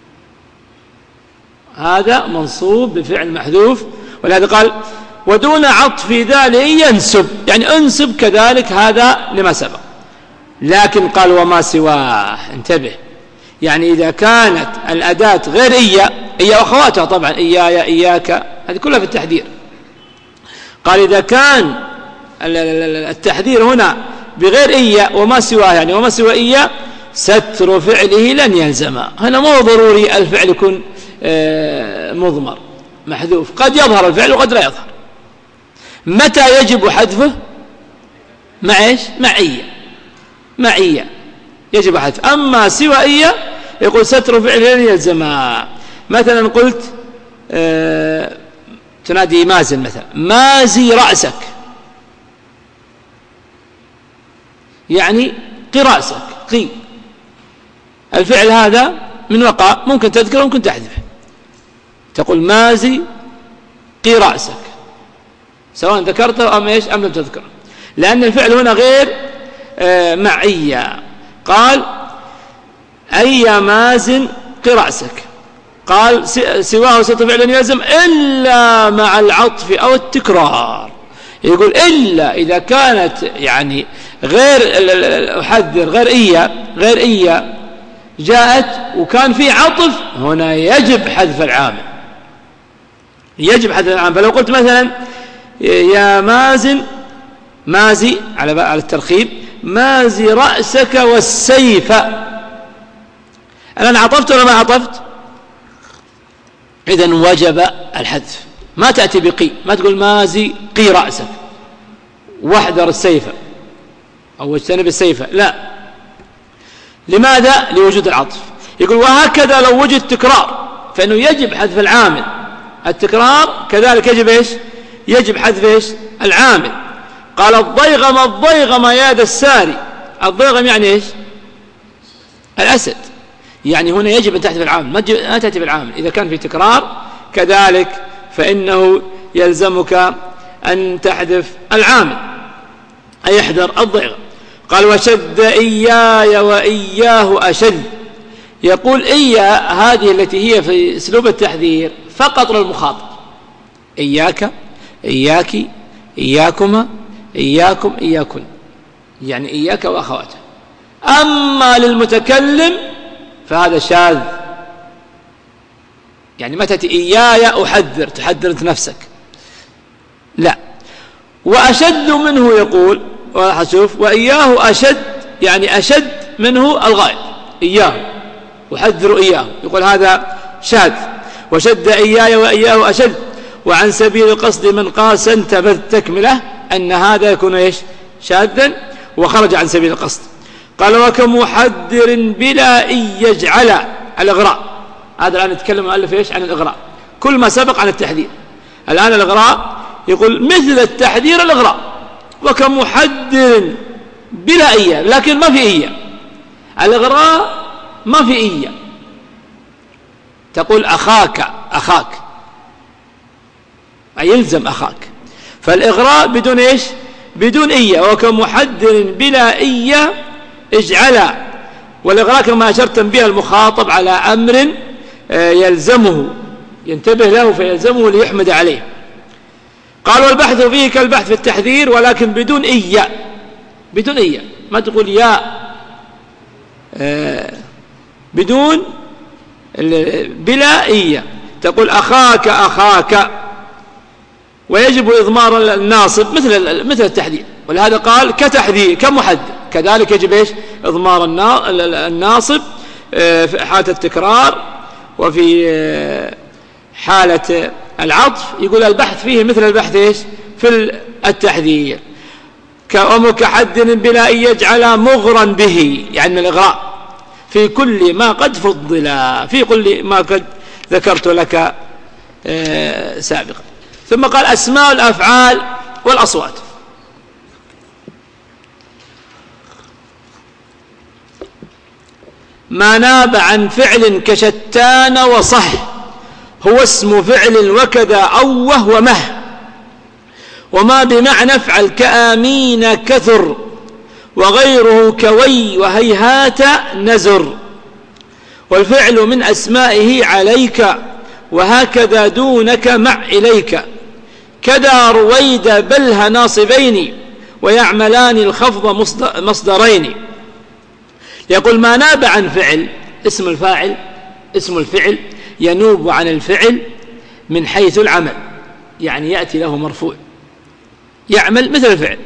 هذا منصوب بفعل محذوف. ولهذا قال ودون عطف ذا لإيا ينسب، يعني انسب كذلك هذا لما سبق. لكن قال وما سواه، انتبه، يعني إذا كانت الأداة غير إيا وأخواتها طبعا إيايا إياك، هذه كلها في التحذير. قال إذا كان التحذير هنا بغير إيا وما سواه، يعني وما سوى إيا ستر فعله لن يلزم. هنا مو ضروري الفعل يكون مضمر محذوف، قد يظهر الفعل وقد لا يظهر. متى يجب حذفه؟ مع إيش؟ مع إيا يجب حذف. أما سوى إيا يقول ستر فعله لن يلزم. مثلا قلت تنادي مازن مثلا، مازي رأسك، يعني قي رأسك، قي. الفعل هذا من وقع ممكن تذكره وممكن تحذفه. تقول مازي قي رأسك، سواء ذكرته أم إيش أم لم تذكره، لأن الفعل هنا غير معية. قال أي مازن قي رأسك، قال سواه صفة فعل يلزم إلا مع العطف أو التكرار. يقول إلا إذا كانت يعني غير أحذر غير إيا جاءت وكان في عطف، هنا يجب حذف العامل، يجب حذف العامل. فلو قلت مثلا يا مازن، مازي على الترخيب، مازي رأسك والسيف، الآن عطفت ولا ما عطفت؟ إذن وجب الحذف. ما تأتي بقي، ما تقول مازي قي رأسك واحذر السيف أو اجتنب السيف، لا. لماذا؟ لوجود العطف. يقول وهكذا لو وجد تكرار فإنه يجب حذف العامل. التكرار كذلك يجب إيش؟ يجب حذف إيش؟ العامل. قال الضيغم يا ذا الساري، الضيغم يعني إيش؟ الأسد. يعني هنا يجب أن تحذف العامل، ما تأتي بالعامل. إذا كان في تكرار كذلك فإنه يلزمك أن تحذف العامل، أي احذر الضيغم. قال وشد إياي وإياه أشد. يقول إيا هذه التي هي في أسلوب التحذير فقط للمخاطب، إياك، إياك، إياكما، إياكم، إياكن، يعني إياك وأخواته. أما للمتكلم فهذا شاذ، يعني ما تأتي إياي أحذر، تحذر أنت نفسك، لا. وأشد منه يقول، وشوف وإياه أشد، يعني أشد منه الغائب، إياه أحذر إياه، يقول هذا شاذ. وشد إياي وإياه أشد. وعن سبيل القصد من قاس انتبذ تكمله، أن هذا يكون إيش؟ شاذا وخرج عن سبيل القصد. قال وكمحذر بلا إن يجعل الإغراء. هذا الآن يتكلم المؤلف إيش؟ عن الإغراء، كل ما سبق عن التحذير. الآن الإغراء يقول مثل التحذير الإغراء. وكمحذر بلا إيا، لكن ما في إيا. الإغراء ما في إيا، تقول أخاك، أخاك أي يلزم أخاك. فالإغراء بدون إيش؟ بدون إيا. وكمحذر بلا إيا اجعل. والإغراء كما أشرت بها المخاطب على أمر يلزمه، ينتبه له فيلزمه ليحمد عليه. قال والبحث فيه كالبحث في التحذير ولكن بدون إيا، بدون إيا. ما تقول يا بدون بلا إيا، تقول أخاك، أخاك. ويجب إضمار الناصب مثل التحذير، ولهذا قال كتحذير كمحذر. كذلك يجب إيش؟ إضمار الناصب في حالة التكرار، وفي حالة العطف يقول البحث فيه مثل البحث إيش؟ في التحذير. ومكحذر بلا أن يجعل مغرا به، يعني الإغراء في كل ما قد فضل، في كل ما قد ذكرت لك سابقا. ثم قال أسماء الأفعال والأصوات. ما ناب عن فعل كشتان وصح هو اسم فعل وكذا أوه ومه. وما بمعنى افعل كآمين كثر وغيره كوي وهيهات نزر. والفعل من أسمائه عليك وهكذا دونك مع إليك. كذا رويد بلها ناصبين ويعملان الخفض مصدرين. يقول ما ناب عن فعل، اسم الفاعل، اسم الفعل ينوب عن الفعل من حيث العمل، يعني يأتي له مرفوع يعمل مثل الفعل.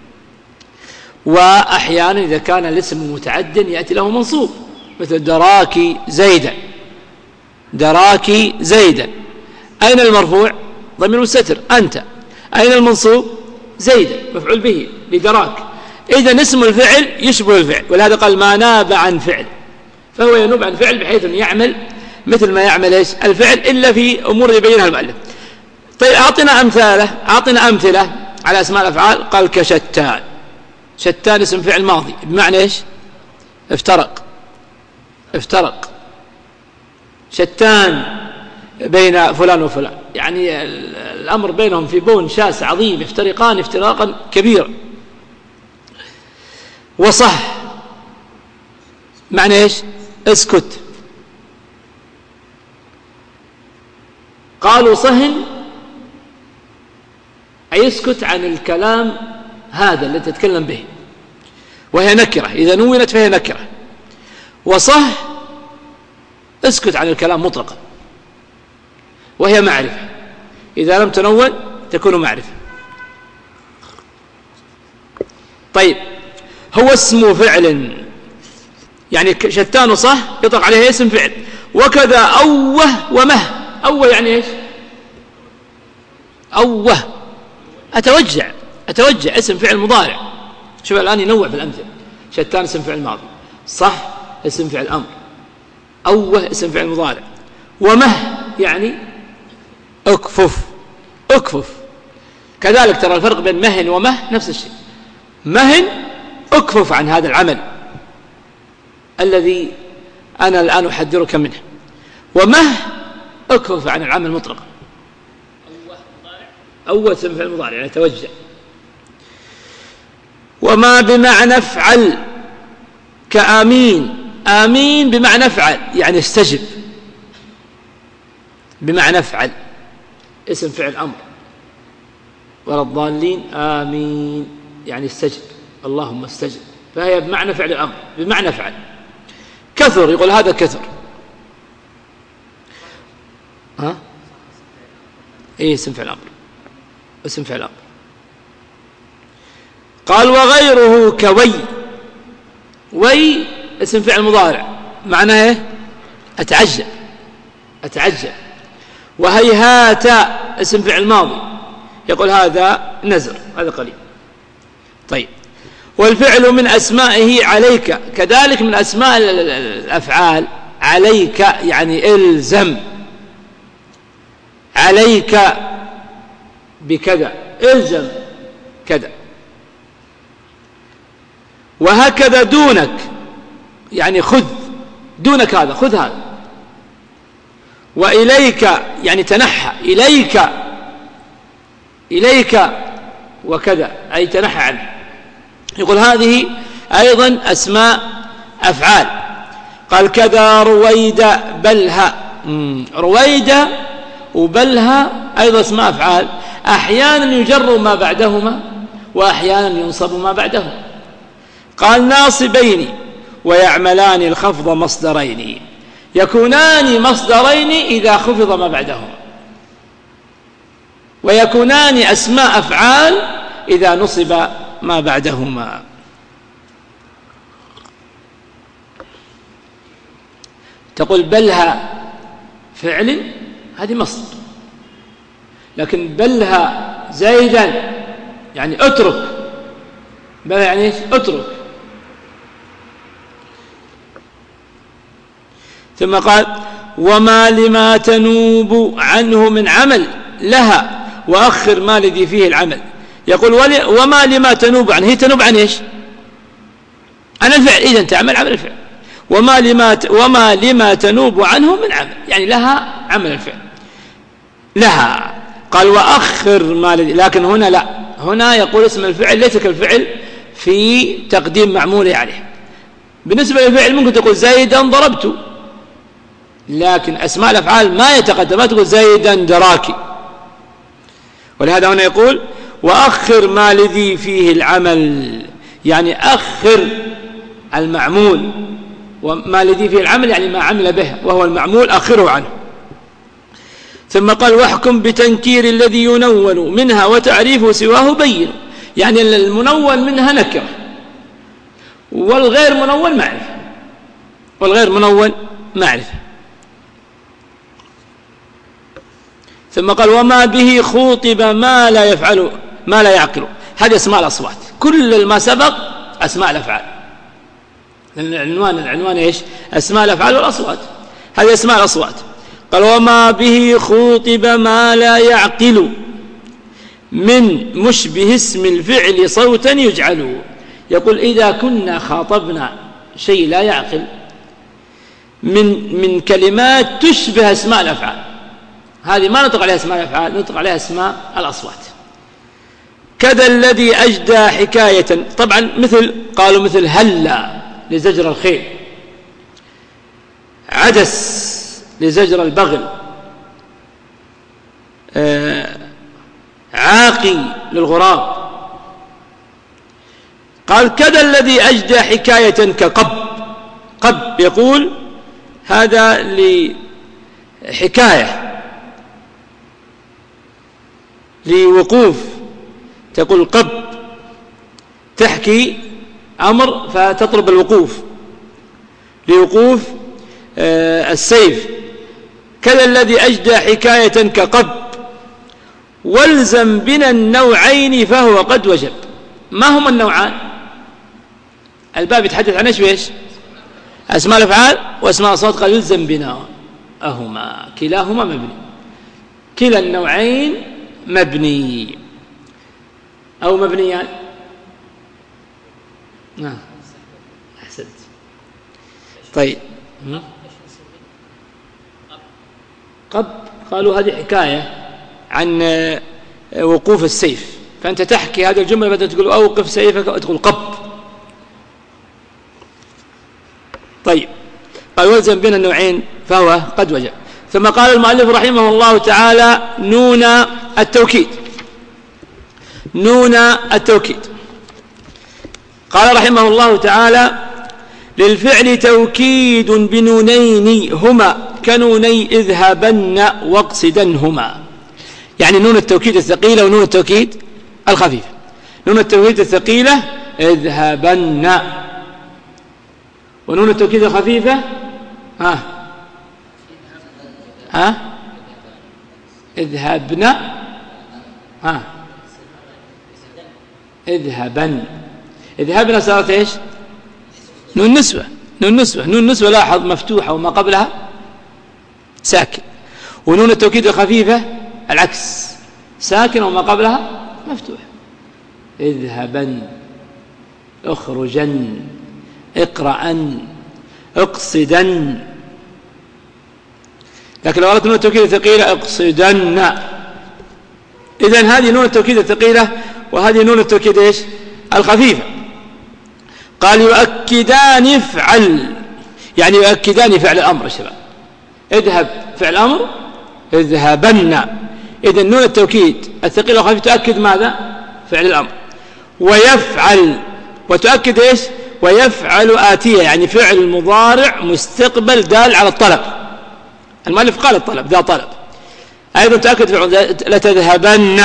وأحيانا إذا كان الاسم متعد يأتي له منصوب، مثل دراكي زيدا، دراكي زيدا. أين المرفوع؟ ضمير مستتر أنت. أين المنصوب؟ زيدا مفعول به لدراك. إذن اسم الفعل يشبه الفعل، ولهذا قال ما ناب عن فعل، فهو ينوب عن فعل بحيث أن يعمل مثل ما يعمل إيش؟ الفعل، إلا في أمور يبينها المؤلف. طيب أعطنا أمثلة على أسماء الأفعال. قال كشتان. شتان اسم فعل ماضي بمعنى إيش؟ افترق، افترق. شتان بين فلان وفلان، يعني الأمر بينهم في بون شاسع عظيم، يفترقان افتراقا كبيرا. وصح معنى إيش؟ اسكت. قالوا صهن أي اسكت عن الكلام هذا الذي تتكلم به، وهي نكرة، إذا نونت فهي نكرة. وصح اسكت عن الكلام مطلقا، وهي معرفة، إذا لم تنون تكون معرفة. طيب، هو اسم فعل، يعني شتان صح يطلق عليه اسم فعل. وكذا أوه ومه. أوه يعني إيش؟ أوه أتوجع، اسم فعل مضارع. شوف الآن ينوع في الأمثلة. شتان اسم فعل ماضي، صح اسم فعل أمر، أوه اسم فعل مضارع، ومه يعني أكفف. كذلك ترى الفرق بين مهن ومه نفس الشيء. مهن أكفف عن هذا العمل الذي أنا الآن أحذرك منه، ومه أكفف عن العمل مطلقا. أول اسم فعل مضارع يعني توجه. وما بمعنى افعل كآمين. آمين بمعنى افعل يعني استجب، بمعنى افعل اسم فعل أمر. ولا الضالين آمين يعني استجب، اللهم استجب، فهي بمعنى فعل الأمر، بمعنى افعل. كثر يقول هذا كثر. إيه اسم فعل أمر، اسم فعل أمر. قال وغيره كوي. وي اسم فعل مضارع معناه إيه؟ أتعجب. وهيهات اسم فعل ماضي، يقول هذا نزر، هذا قليل. طيب، والفعل من أسمائه عليك، كذلك من أسماء الأفعال. عليك يعني إلزم، عليك بكذا، إلزم كذا. وهكذا دونك يعني خذ، دونك هذا خذ هذا. وإليك يعني تنحى، إليك وكذا أي تنحى عنه. يقول هذه أيضا أسماء أفعال. قال كذا رويد بلها. رويد وبلها أيضا اسماء أفعال، أحيانا يجر ما بعدهما وأحيانا ينصب ما بعدهما. قال ناصبين ويعملان الخفض مصدرين، يكونان مصدرين إذا خفض ما بعدهما، ويكونان أسماء أفعال إذا نصب ما بعدهما. تقول بلها فعل، هذه مصدر، لكن بلها زيدا يعني اترك. بلها يعني ايش؟ اترك. ثم قال وما لما تنوب عنه من عمل لها وأخر ما الذي فيه العمل. يقول وما لما تنوب عنه، هي تنوب عن ايش؟ عن الفعل، إذا تعمل عمل الفعل. وما لما تنوب عنه من عمل يعني لها عمل الفعل لها. قال وأخر ما الذي، لكن هنا لا، هنا يقول اسم الفعل ليس كالفعل في تقديم معموله عليه. بالنسبة للفعل ممكن تقول زيدا ضربت، لكن أسماء الأفعال ما يتقدم، ما تقول زيدا دراكي. ولهذا هنا يقول وأخر ما الذي فيه العمل، يعني أخر المعمول، وما الذي فيه العمل يعني ما عمل به وهو المعمول أخره عنه. ثم قال واحكم بتنكير الذي ينون منها وتعريفه سواه بين، يعني المنون منها نكرة والغير منون معرفة، والغير منون معرفة. ثم قال وما به خوطب ما لا يفعل ما لا يعقل. هذه اسماء الأصوات، كل ما سبق أسماء الأفعال. العنوان إيش؟ أسماء الأفعال والأصوات، هذه أسماء الأصوات. قال وما به خوطب ما لا يعقل من مشبه اسم الفعل صوتا يجعل. يقول إذا كنا خاطبنا شيء لا يعقل من كلمات تشبه أسماء الأفعال، هذه ما نطلق عليها أسماء الأفعال، نطلق عليها أسماء الأصوات. كذا الذي أجدى حكاية. طبعا قالوا مثل هلا لزجر الخيل، عدس لزجر البغل، عاقي للغراب. قال كذا الذي أجدى حكاية كقب. قب يقول هذا لحكاية لوقوف، تقول قب تحكي أمر فتطلب الوقوف لوقوف السيف. كذا الذي أجدى حكاية كقب والزم بنا النوعين فهو قد وجب. ما هما النوعان؟ الباب يتحدث عن ايش؟ أسماء الأفعال وأسماء الصفات. قال يلزم بنا أهما كلاهما مبني، كلا النوعين مبني أو مبنيان. نعم أحسنت. طيب قب قالوا هذه حكاية عن وقوف السيف، فأنت تحكي هذه الجملة بدل تقول أوقف سيفك تقول قب. طيب قال والزم بين النوعين فهو قد وجب. ثم قال المؤلف رحمه الله تعالى نون التوكيد. نون التوكيد قال رحمه الله تعالى للفعل توكيد بنونين هما كنوني اذهبن واقصدنهما. يعني نون التوكيد الثقيلة ونون التوكيد الخفيفة. نون التوكيد الثقيلة اذهبن، ونون التوكيد الخفيفة اذهبن اذهبن. اذهبن صارت ايش؟ نون نسوة. نون نسوة. نون نسوة لاحظ مفتوحة وما قبلها ساكن، ونون التوكيد الخفيفة العكس ساكن وما قبلها مفتوح. اذهبن، اخرجن، اقرأن، اقصدن. لكن لو قالت نون التوكيد الثقيلة اقصدن. إذن هذه نون التوكيد الثقيلة وهذه نون التوكيد ايش؟ الخفيفة. قال يؤكدان افعل، يعني يؤكدان فعل الأمر يا شباب. اذهب فعل أمر، اذهبن. إذن نون التوكيد الثقيلة والخفيفة تؤكد ماذا؟ فعل الأمر. ويفعل وتؤكد ايش؟ ويفعل آتية، يعني فعل مضارع مستقبل دال على الطلب. المؤلف قال الطلب ذا طلب. أيضا تؤكد فعل لتذهبن،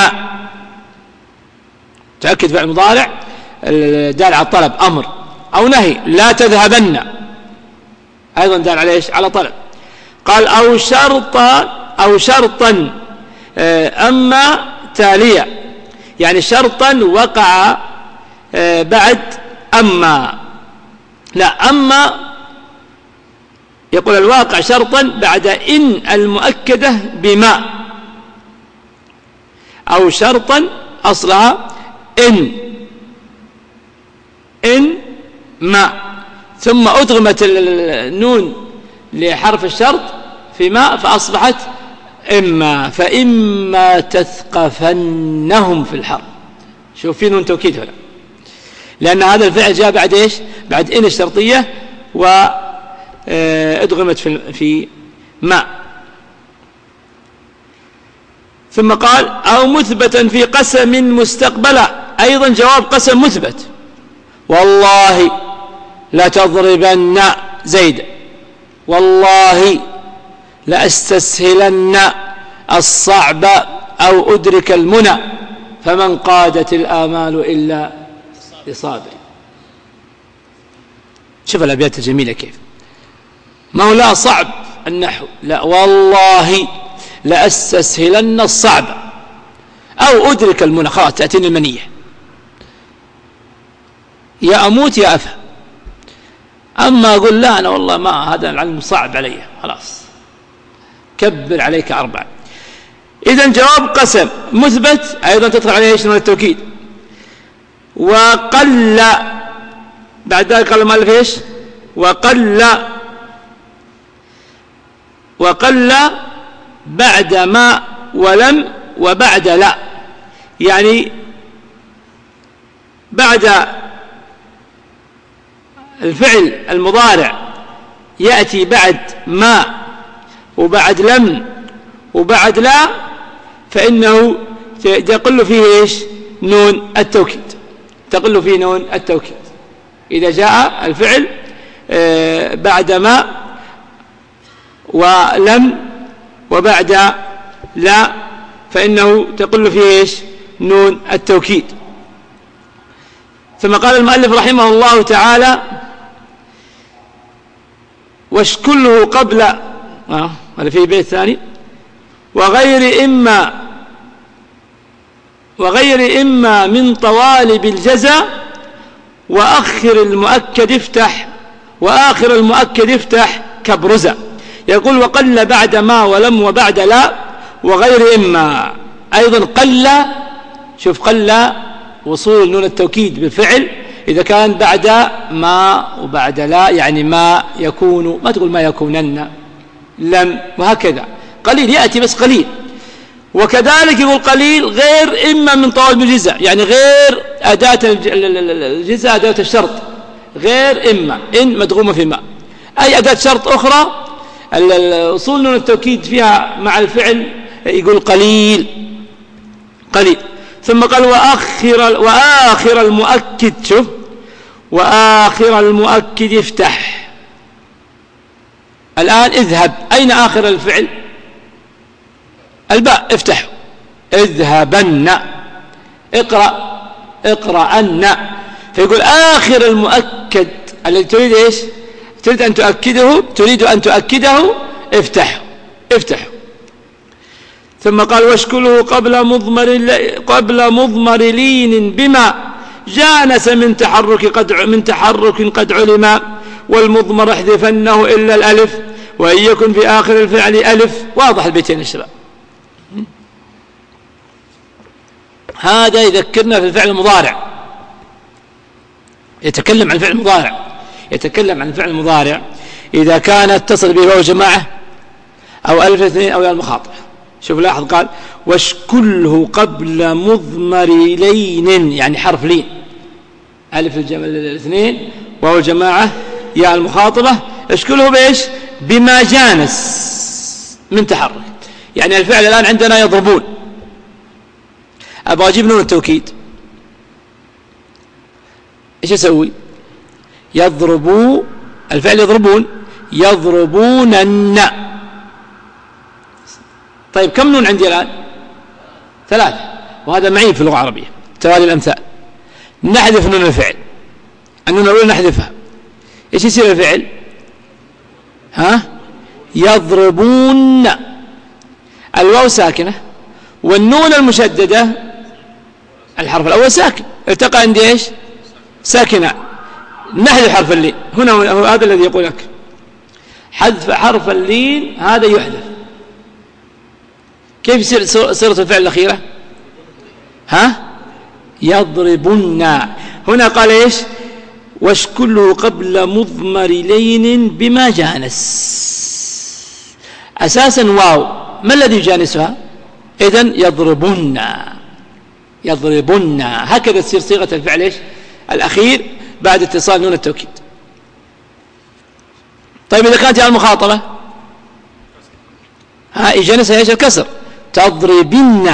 تؤكد فعل مضارع دال على الطلب أمر أو نهي. لا تذهبن أيضا دال على ايش؟ على طلب. قال أو شرطا أما تالية، يعني شرطا وقع بعد أما. لا، أما يقول الواقع شرطا بعد إن المؤكدة بما، أو شرطا أصلها إن ما، ثم أدغمت النون لحرف الشرط في ما فأصبحت إما، فإما تثقفنهم في الحرب. شوف في نون توكيد هنا، لأن هذا الفعل جاء بعد إيش؟ بعد إن الشرطية وأدغمت في ما. ثم قال أو مثبتا في قسم مستقبلا، أيضا جواب قسم مثبت. والله لتضربن زيد، والله لأستسهلن الصعب أو أدرك المنى، فمن قادت الآمال إلا لصابر. شوف الأبيات الجميلة كيف. ما هو لا صعب النحو، لا والله لأستسهلن الصعب أو أدرك المنى، خلاص تأتيني المنية، يا أموت يا أفهم. أما أقول لا أنا والله ما هذا العلم صعب علي، خلاص كبر عليك 4. إذن جواب قسم مثبت أيضا تدخل عليه ايش؟ نون التوكيد. وقل بعد ذلك قال المؤلف ايش؟ وقل بعد ما ولم وبعد لا، يعني بعد الفعل المضارع يأتي بعد ما وبعد لم وبعد لا، فإنه تقل فيه إيش؟ نون التوكيد، تقل فيه نون التوكيد. إذا جاء الفعل بعد ما ولم وبعد لا، فإنه تقل فيه إيش؟ نون التوكيد. ثم قال المؤلف رحمه الله تعالى: واشكله قبل هذا في بيت ثاني: وغير إما من طوالب الجزاء وآخر المؤكد افتح كبرزة. يقول: وقل بعد ما ولم وبعد لا وغير إما. أيضا قل، شوف قل وصول نون التوكيد بالفعل إذا كان بعد ما وبعد لا، يعني ما يكون، ما تقول ما يكونن، لم، وهكذا. قليل يأتي بس قليل. وكذلك يقول قليل غير إما من طوالب الجزاء، يعني غير أداة الجزاء، أداة الشرط، غير إما، إن مدغومة في ما، أي أداة شرط أخرى وصول نون التوكيد فيها مع الفعل يقول قليل قليل. ثم قال: وآخر المؤكد، شوف، وآخر المؤكد افتح. الآن اذهب، أين آخر الفعل؟ الباء، افتح. اذهبن، اقرأن. فيقول آخر المؤكد الذي تريد إيش؟ تريد أن تؤكده افتح. ثم قال: واشكله قبل مضمر لين بما جانس من تحرك قد علم، والمضمر احذفنه إلا الألف، وإن يكن في آخر الفعل ألف. واضح البيتين يا شباب؟ هذا يذكرنا في الفعل المضارع، يتكلم عن الفعل المضارع إذا كان اتصل به واو جماعة أو ألف الاثنين أو ياء المخاطبة. شوف لاحظ، قال: واشكله قبل مضمر لين، يعني حرف لين، ألف الاثنين واو الجماعة ياء المخاطبة، اشكله بإيش؟ بما جانس من تحرك. يعني الفعل الآن عندنا يضربون، أبغى أجيب نون التوكيد، إيش أسوي؟ يضربوا، الفعل يضربونن. طيب كم نون عندي الآن؟ 3، وهذا معين في اللغة العربية، توالي الأمثال. نحذف نون الفعل، النون الأولى نحذفها، إيش يصير الفعل؟ يضربون. الواو ساكنة والنون المشددة الحرف الأول ساكن، التقى عندي إيش؟ ساكنة. نحذف حرف اللين، هنا هذا الذي يقول لك حذف حرف اللين، هذا يحذف. كيف يصير صيغة الفعل الأخيرة؟ يضربن. هنا قال إيش؟ واشكله قبل مضمر لين بما جانس. أساسا واو، ما الذي يجانسها؟ إذن يضربن. هكذا تصير صيغة الفعل إيش؟ الأخير بعد اتصال نون التوكيد. طيب إذا كانت المخاطبة يجانسها إيش؟ الكسر. تضربن.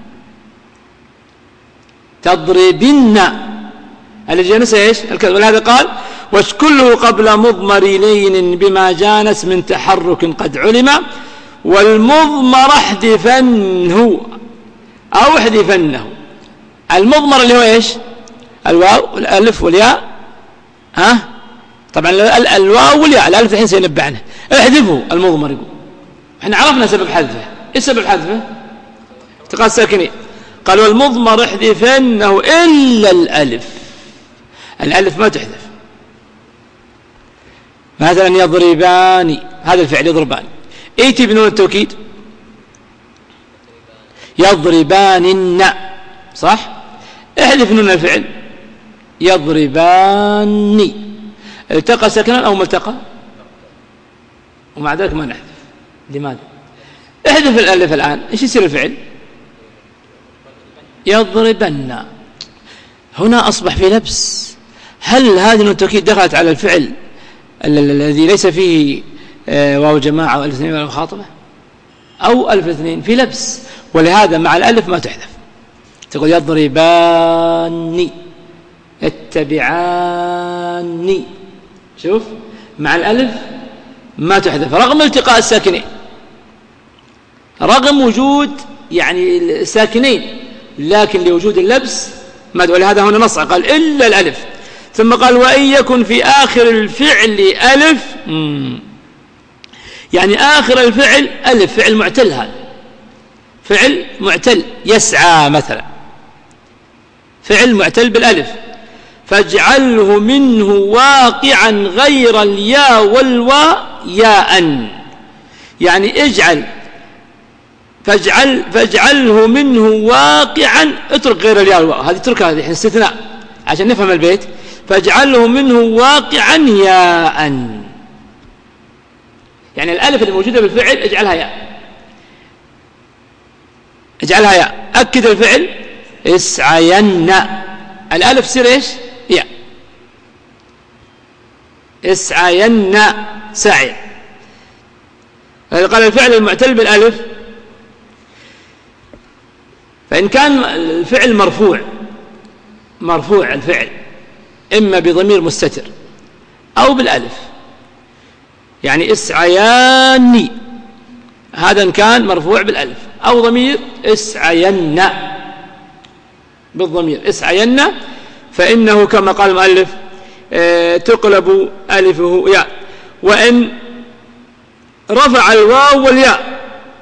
اللي جانسها إيش؟ الكسر. ولهذا قال: واشكله قبل مضمر لين بما جانس من تحرك قد علم، والمضمر احذفنه أو احذفنه. المضمر اللي هو إيش؟ الواو والألف والياء. طبعا الواو والياء، الألف الحين سينبه عنه. احذفه المضمر. يقول احنا عرفنا سبب حذفه. ايش سبب حذفه؟ التقاء الساكنين. قال: والمضمر احذفنه إلا الألف ما تحذف. مثلا يضربان، هذا الفعل يضربان، ايتي بنون التوكيد يضربان، صح؟ احذف نون الفعل يضربان. التقى ساكنا أو ملتقى، ومع ذلك ما نحذف. لماذا؟ احذف الألف الآن، ايش يصير الفعل؟ يضربن. هنا أصبح في لبس. هل هذه نون التوكيد دخلت على الفعل الذي ليس فيه واو جماعة وألف اثنين ولا مخاطبة، أو ألف اثنين؟ في لبس، ولهذا مع الألف ما تحذف. تقول يضربان، يتبعان، شوف مع الألف ما تحذف رغم التقاء الساكنين، رغم وجود يعني الساكنين، لكن لوجود اللبس ما. ولهذا هنا نص قال إلا الألف، ثم قال وإن يكن في آخر الفعل ألف، يعني آخر الفعل ألف، فعل معتل، هذا فعل معتل، يسعى مثلا فعل معتل بالألف، فاجعله منه واقعا غير الياء والواء ياء، يعني فاجعله منه واقعا، اترك غير الياء والواء، هذه اتركها، هذه استثناء عشان نفهم البيت. فاجعله منه واقعا ياء، يعني الألف الموجودة بالفعل اجعلها ياء، اجعلها ياء. أكد الفعل اسعين، الألف تصير ايش؟ ياء، اسعين سعي. قال الفعل المعتل بالألف، فإن كان الفعل مرفوع الفعل إما بضمير مستتر أو بالألف، يعني اسعياني، هذا إن كان مرفوع بالألف، أو ضمير اسعين بالضمير اسعين، فإنه كما قال المؤلف تقلب ألفه ياء. وإن رفع الواو والياء،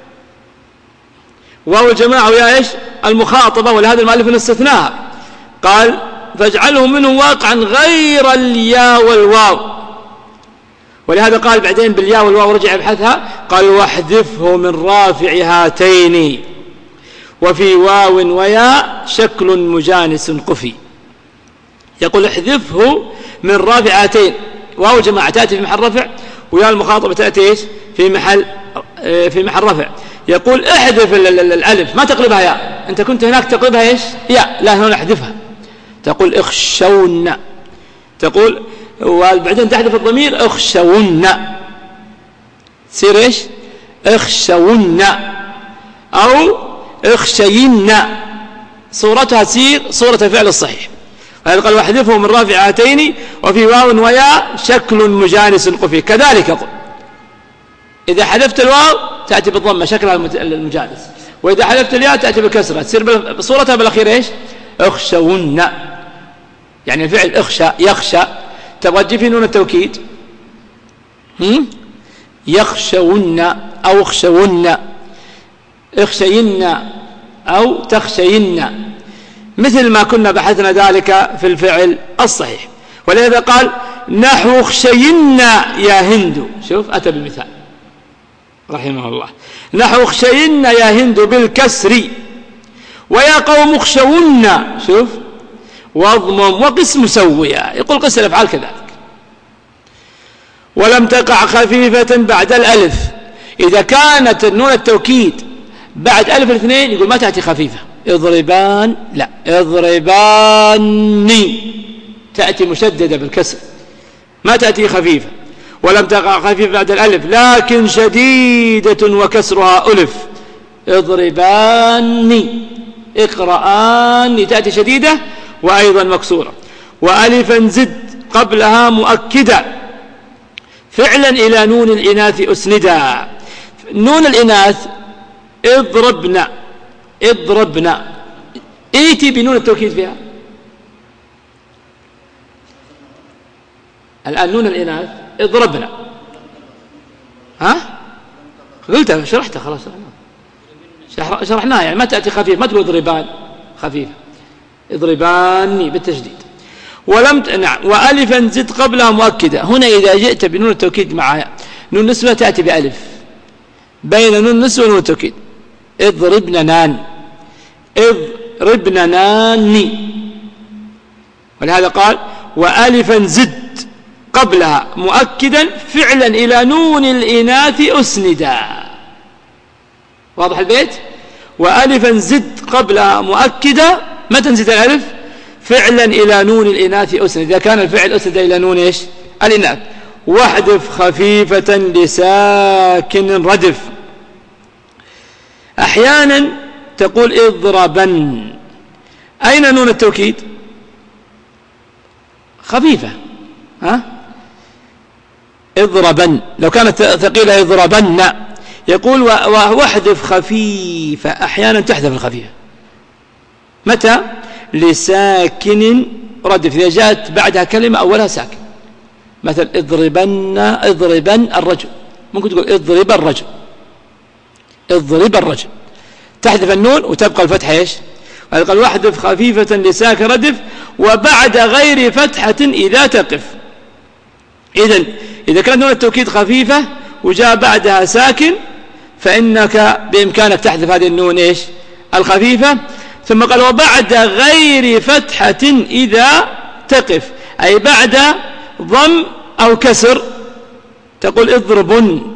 واو الجماعة ويا إيش؟ المخاطبة، ولهذا المؤلف استثناها، قال فاجعله منه واقعا غير الياء والواو، ولهذا قال بعدين بالياء والواو رجع يبحثها، قال واحذفه من رافع هاتين، وفي واو وياء شكل مجانس قفي. يقول احذفه من رافع هاتين، واو الجماعة تأتي في محل رفع، وياء المخاطبة تأتي إيش؟ في محل رفع. يقول احذف الألف، ما تقلبها ياء، أنت كنت هناك تقلبها إيش؟ ياء، لا هنا احذفها، تقول اخشون، تقول وبعدين تحذف الضمير اخشون، تصير إيش؟ اخشون أو اخشين، صورتها تصير صورة الفعل الصحيح. قال واحذفه من رافع هاتين، وفي واو وياء شكل مجانس قفي. كذلك يقول إذا حذفت الواو تأتي بالضمة شكلها المجانس، وإذا حذفت الياء تأتي بالكسرة، تصير صورتها بالأخير إيش؟ اخشون، يعني الفعل اخشى يخشى، تبغى تجي في نون التوكيد يخشون أو اخشون، اخشين أو تخشين، مثل ما كنا بحثنا ذلك في الفعل الصحيح. ولهذا قال نحو اخشين يا هند، شوف أتى بالمثال رحمه الله، نحو اخشين يا هند بالكسر، ويا قوم اخشون، شوف واضمم وقس مسويا، يقول قس الأفعال كذلك. ولم تقع خفيفة بعد الألف، إذا كانت نون التوكيد بعد ألف الاثنين يقول ما تأتي خفيفة، اضربان لا، اضرباني تأتي مشددة بالكسر، ما تأتي خفيفة. ولم تقع خفيفة بعد الألف، لكن شديدة وكسرها ألف، اضرباني، اقرآني، تأتي شديدة وأيضا مكسورة. وألفا زد قبلها مؤكدة فعلا إلى نون الإناث أسندا. نون الإناث اضربنا، اضربنا، ايتي بنون التوكيد فيها. الآن نون الإناث اضربنا، ها قلتها شرحتها خلاص، شرحناها، يعني ما تأتي خفيف، ما تقول اضربان خفيفة، اضرباني بالتشديد. نعم. وألفا زد قبلها مؤكدة، هنا إذا جئت بنون التوكيد مع نون نسوة تأتي بألف بين نون نسوة ونون التوكيد، اضربنا نان، اضربنا ناني. ولهذا قال وألفا زد قبلها مؤكدا فعلا إلى نون الإناث أسندا. واضح البيت؟ وألفا زد قبلها مؤكدة، متى نزيد الألف؟ فعلا إلى نون الإناث أسند، إذا كان الفعل أسند إلى نون إيش؟ الإناث. واحذف خفيفة لساكن ردف. أحيانا تقول اضربن، أين نون التوكيد؟ خفيفة، اضربن، لو كانت ثقيلة اضربن. يقول واحذف خفيفة، أحيانا تحذف الخفيفة. متى؟ لساكن ردف، إذا جاءت بعدها كلمة أولها ساكن، مثل اضربن الرجل، ممكن تقول اضرب الرجل، اضرب الرجل، تحذف النون وتبقى الفتحة إيش؟ قال واحذف خفيفة لساكن ردف وبعد غير فتحة إذا تقف. إذا كانت نون التوكيد خفيفة وجاء بعدها ساكن فإنك بإمكانك تحذف هذه النون إيش؟ الخفيفة. ثم قال وبعد غير فتحة إذا تقف، أي بعد ضم أو كسر، تقول اضربن،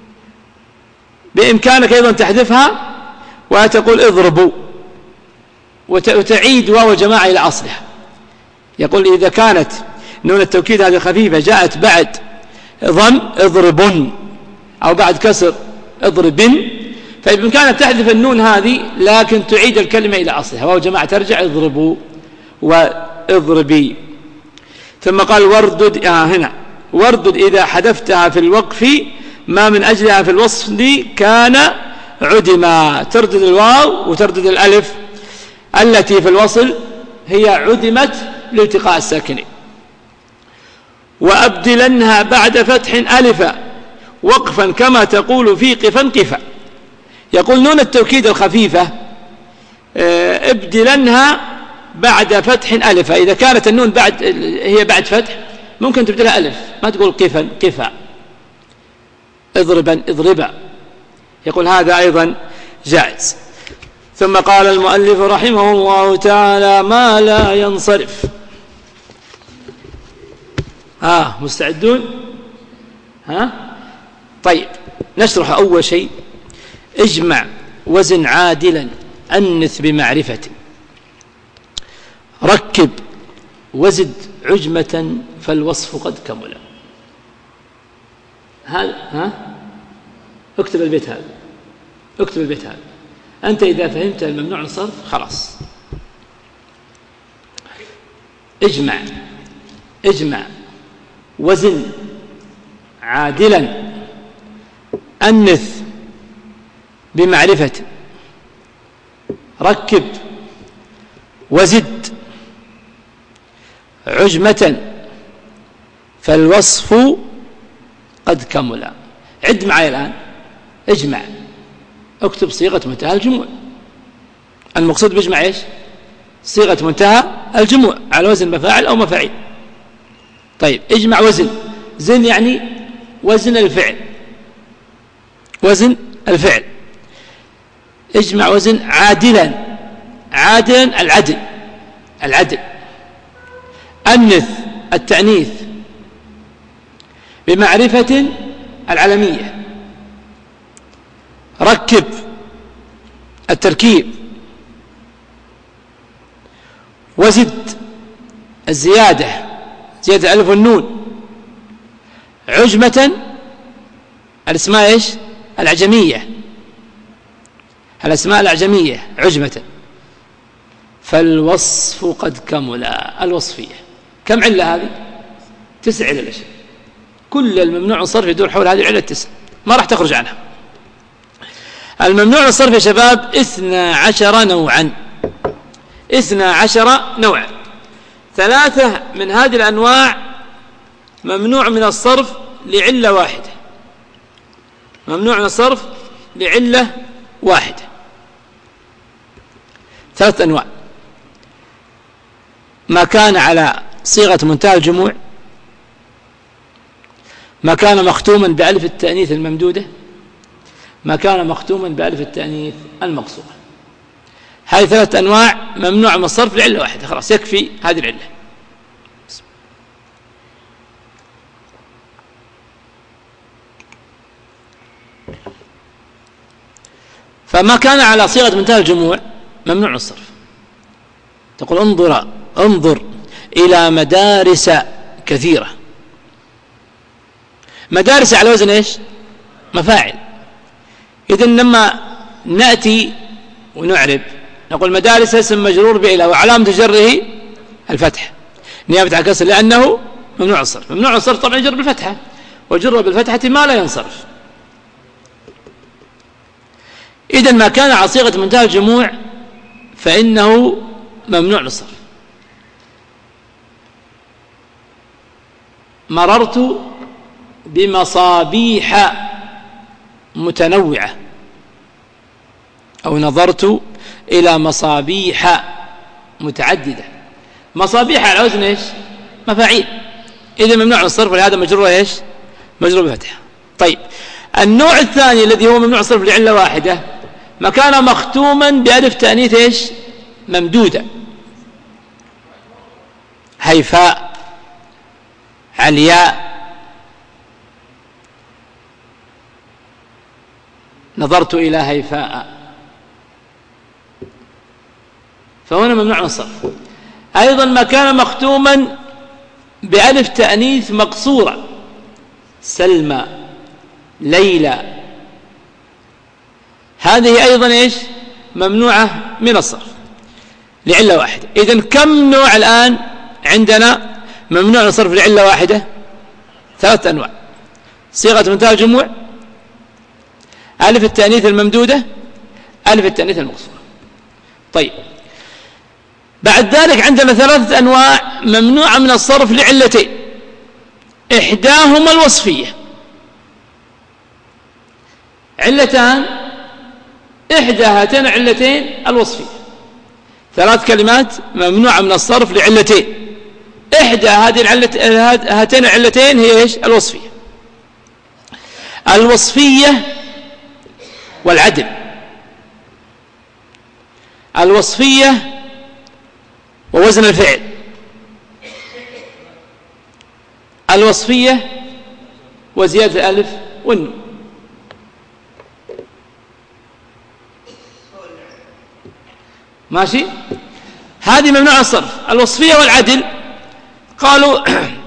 بإمكانك أيضا تحذفها وتقول اضربوا، وتعيد واو الجماعة إلى أصلها. يقول إذا كانت نون التوكيد هذه خفيفة جاءت بعد ضم اضربن أو بعد كسر اضربن، فبإمكانك تحذف النون هذه لكن تعيد الكلمة إلى أصلها، واو الجماعة ترجع اضربوا واضربي. ثم قال واردد، هنا واردد إذا حذفتها في الوقف ما من أجلها في الوصل كان عدما، تردد الواو وتردد الألف التي في الوصل هي عدمت لالتقاء الساكنين. وأبدلنها بعد فتح ألفا وقفا كما تقول في قفا قفا. يقول نون التوكيد الخفيفة ابدلنها بعد فتح ألفا، إذا كانت النون هي بعد فتح ممكن تبدلها ألف، ما تقول قفا قفا، اضربا اضربا، يقول هذا أيضا جائز. ثم قال المؤلف رحمه الله تعالى ما لا ينصرف. مستعدون؟ طيب نشرح أول شيء. اجمع وزن عادلا أنث بمعرفة، ركب وزد عجمة فالوصف قد كمل. اكتب البيت هذا، اكتب البيت هذا. أنت إذا فهمت الممنوع من الصرف خلاص. اجمع وزن عادلا أنث بمعرفة، ركب وزد عجمة فالوصف قد كمل. عد معي الآن، اجمع، اكتب صيغة منتهى الجموع. المقصود باجمع ايش؟ صيغة منتهى الجموع على وزن مفاعل أو مفاعيل. طيب اجمع وزن، زن يعني وزن الفعل، وزن الفعل. اجمع وزن عادلا، عادلا العدل، العدل. أنث التأنيث بمعرفة العلمية، ركب التركيب، وزد الزيادة، زيادة الألف والنون، عجمة الاسماء ايش؟ الأعجمية، الأسماء الأعجمية عجمة. فالوصف قد كمل، الوصفية. كم علة هذه؟ 9 علل. كل الممنوع الصرف يدور حول هذه العلة 9، ما راح تخرج عنها. الممنوع الصرف يا شباب 12 نوعا، 12 نوعا. 3 من هذه الأنواع ممنوع من الصرف لعلة واحدة، ممنوع من الصرف لعلة واحدة. 3 أنواع: ما كان على صيغة منتهى الجموع، ما كان مختوما بألف التأنيث الممدودة، ما كان مختوما بألف التأنيث المقصورة. هذه 3 أنواع ممنوع من الصرف لعلة واحدة، خلاص يكفي هذه العلة. فما كان على صيغة منتهى الجموع ممنوع من الصرف. تقول انظر انظر إلى مدارس كثيرة. مدارس على وزن إيش؟ مفاعل. إذن لما نأتي ونعرب نقول مدارس اسم مجرور بإلى وعلامة جره الفتح نيابة عن كسر لأنه ممنوع الصرف. ممنوع الصرف طبعا يجر بالفتحة، وجر بالفتحة ما لا ينصرف. إذن ما كان على صيغة منتهى الجموع فإنه ممنوع للصرف. مررت بمصابيح متنوعة، أو نظرت إلى مصابيح متعددة. مصابيح على وزن إيش؟ مفاعيل. إذا ممنوع الصرف، لهذا مجرور إيش؟ مجرور بفتحة. طيب النوع الثاني الذي هو ممنوع الصرف لعلة واحدة ما كان مختوما بألف تأنيث إيش؟ ممدودة. هيفاء، علياء. نظرت إلى هيفاء، فهنا ممنوع الصرف. أيضا ما كان مختوما بألف تأنيث مقصورة، سلمى، ليلى، هذه أيضا إيش؟ ممنوعة من الصرف لعلة واحدة. إذن كم نوع الآن عندنا ممنوع من الصرف لعلة واحدة؟ 3 أنواع: صيغة منتهى الجموع، ألف التأنيث الممدودة، ألف التأنيث المقصورة. طيب بعد ذلك عندنا 3 أنواع ممنوعة من الصرف لعلتين: إحداهما الوصفية. علتان، إحدى هاتين العلتين الوصفية. 3 كلمات ممنوعة من الصرف لعلتين، إحدى هاتين العلتين هي إيش؟ الوصفية. الوصفية والعدل. الوصفية ووزن الفعل. الوصفية وزيادة الألف والنون. ماشي؟ هذه ممنوع الصرف. الوصفية والعدل قالوا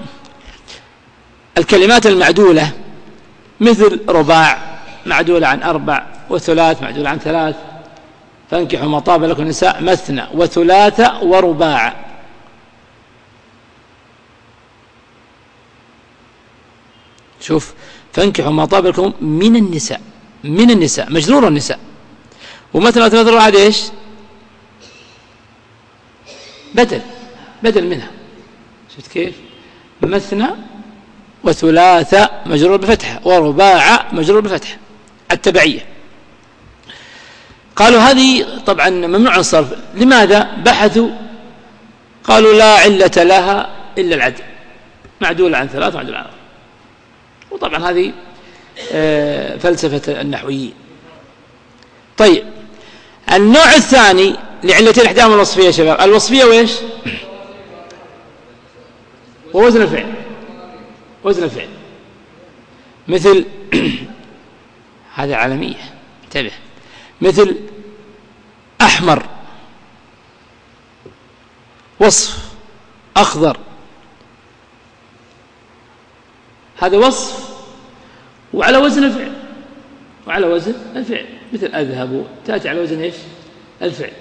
الكلمات المعدولة مثل رباع معدولة عن 4، وثلاث معدولة عن 3، فانكحوا ما طاب لكم النساء مثنى وثلاث ورباع. شوف، فانكحوا ما طاب لكم من النساء، من النساء مجرور النساء، ومثنى وثلاث ورباع هذا ايش؟ بدل منها. شفت كيف؟ مثنى وثلاث مجرور بفتحة، ورباع مجرور بفتحة، التبعية. قالوا هذه طبعا ممنوع الصرف. لماذا؟ بحثوا قالوا لا علة لها إلا العدل، معدول عن 3 معدول عن 4. وطبعا هذه فلسفة النحويين. طيب النوع الثاني لعلتين إحداهما الوصفية يا شباب. الوصفية وإيش؟ ووزن الفعل. وزن الفعل مثل هذا علمية، انتبه، مثل أحمر، وصف أخضر، هذا وصف وعلى وزن الفعل، وعلى وزن الفعل. مثل أذهب تأتي على وزن إيش؟ الفعل.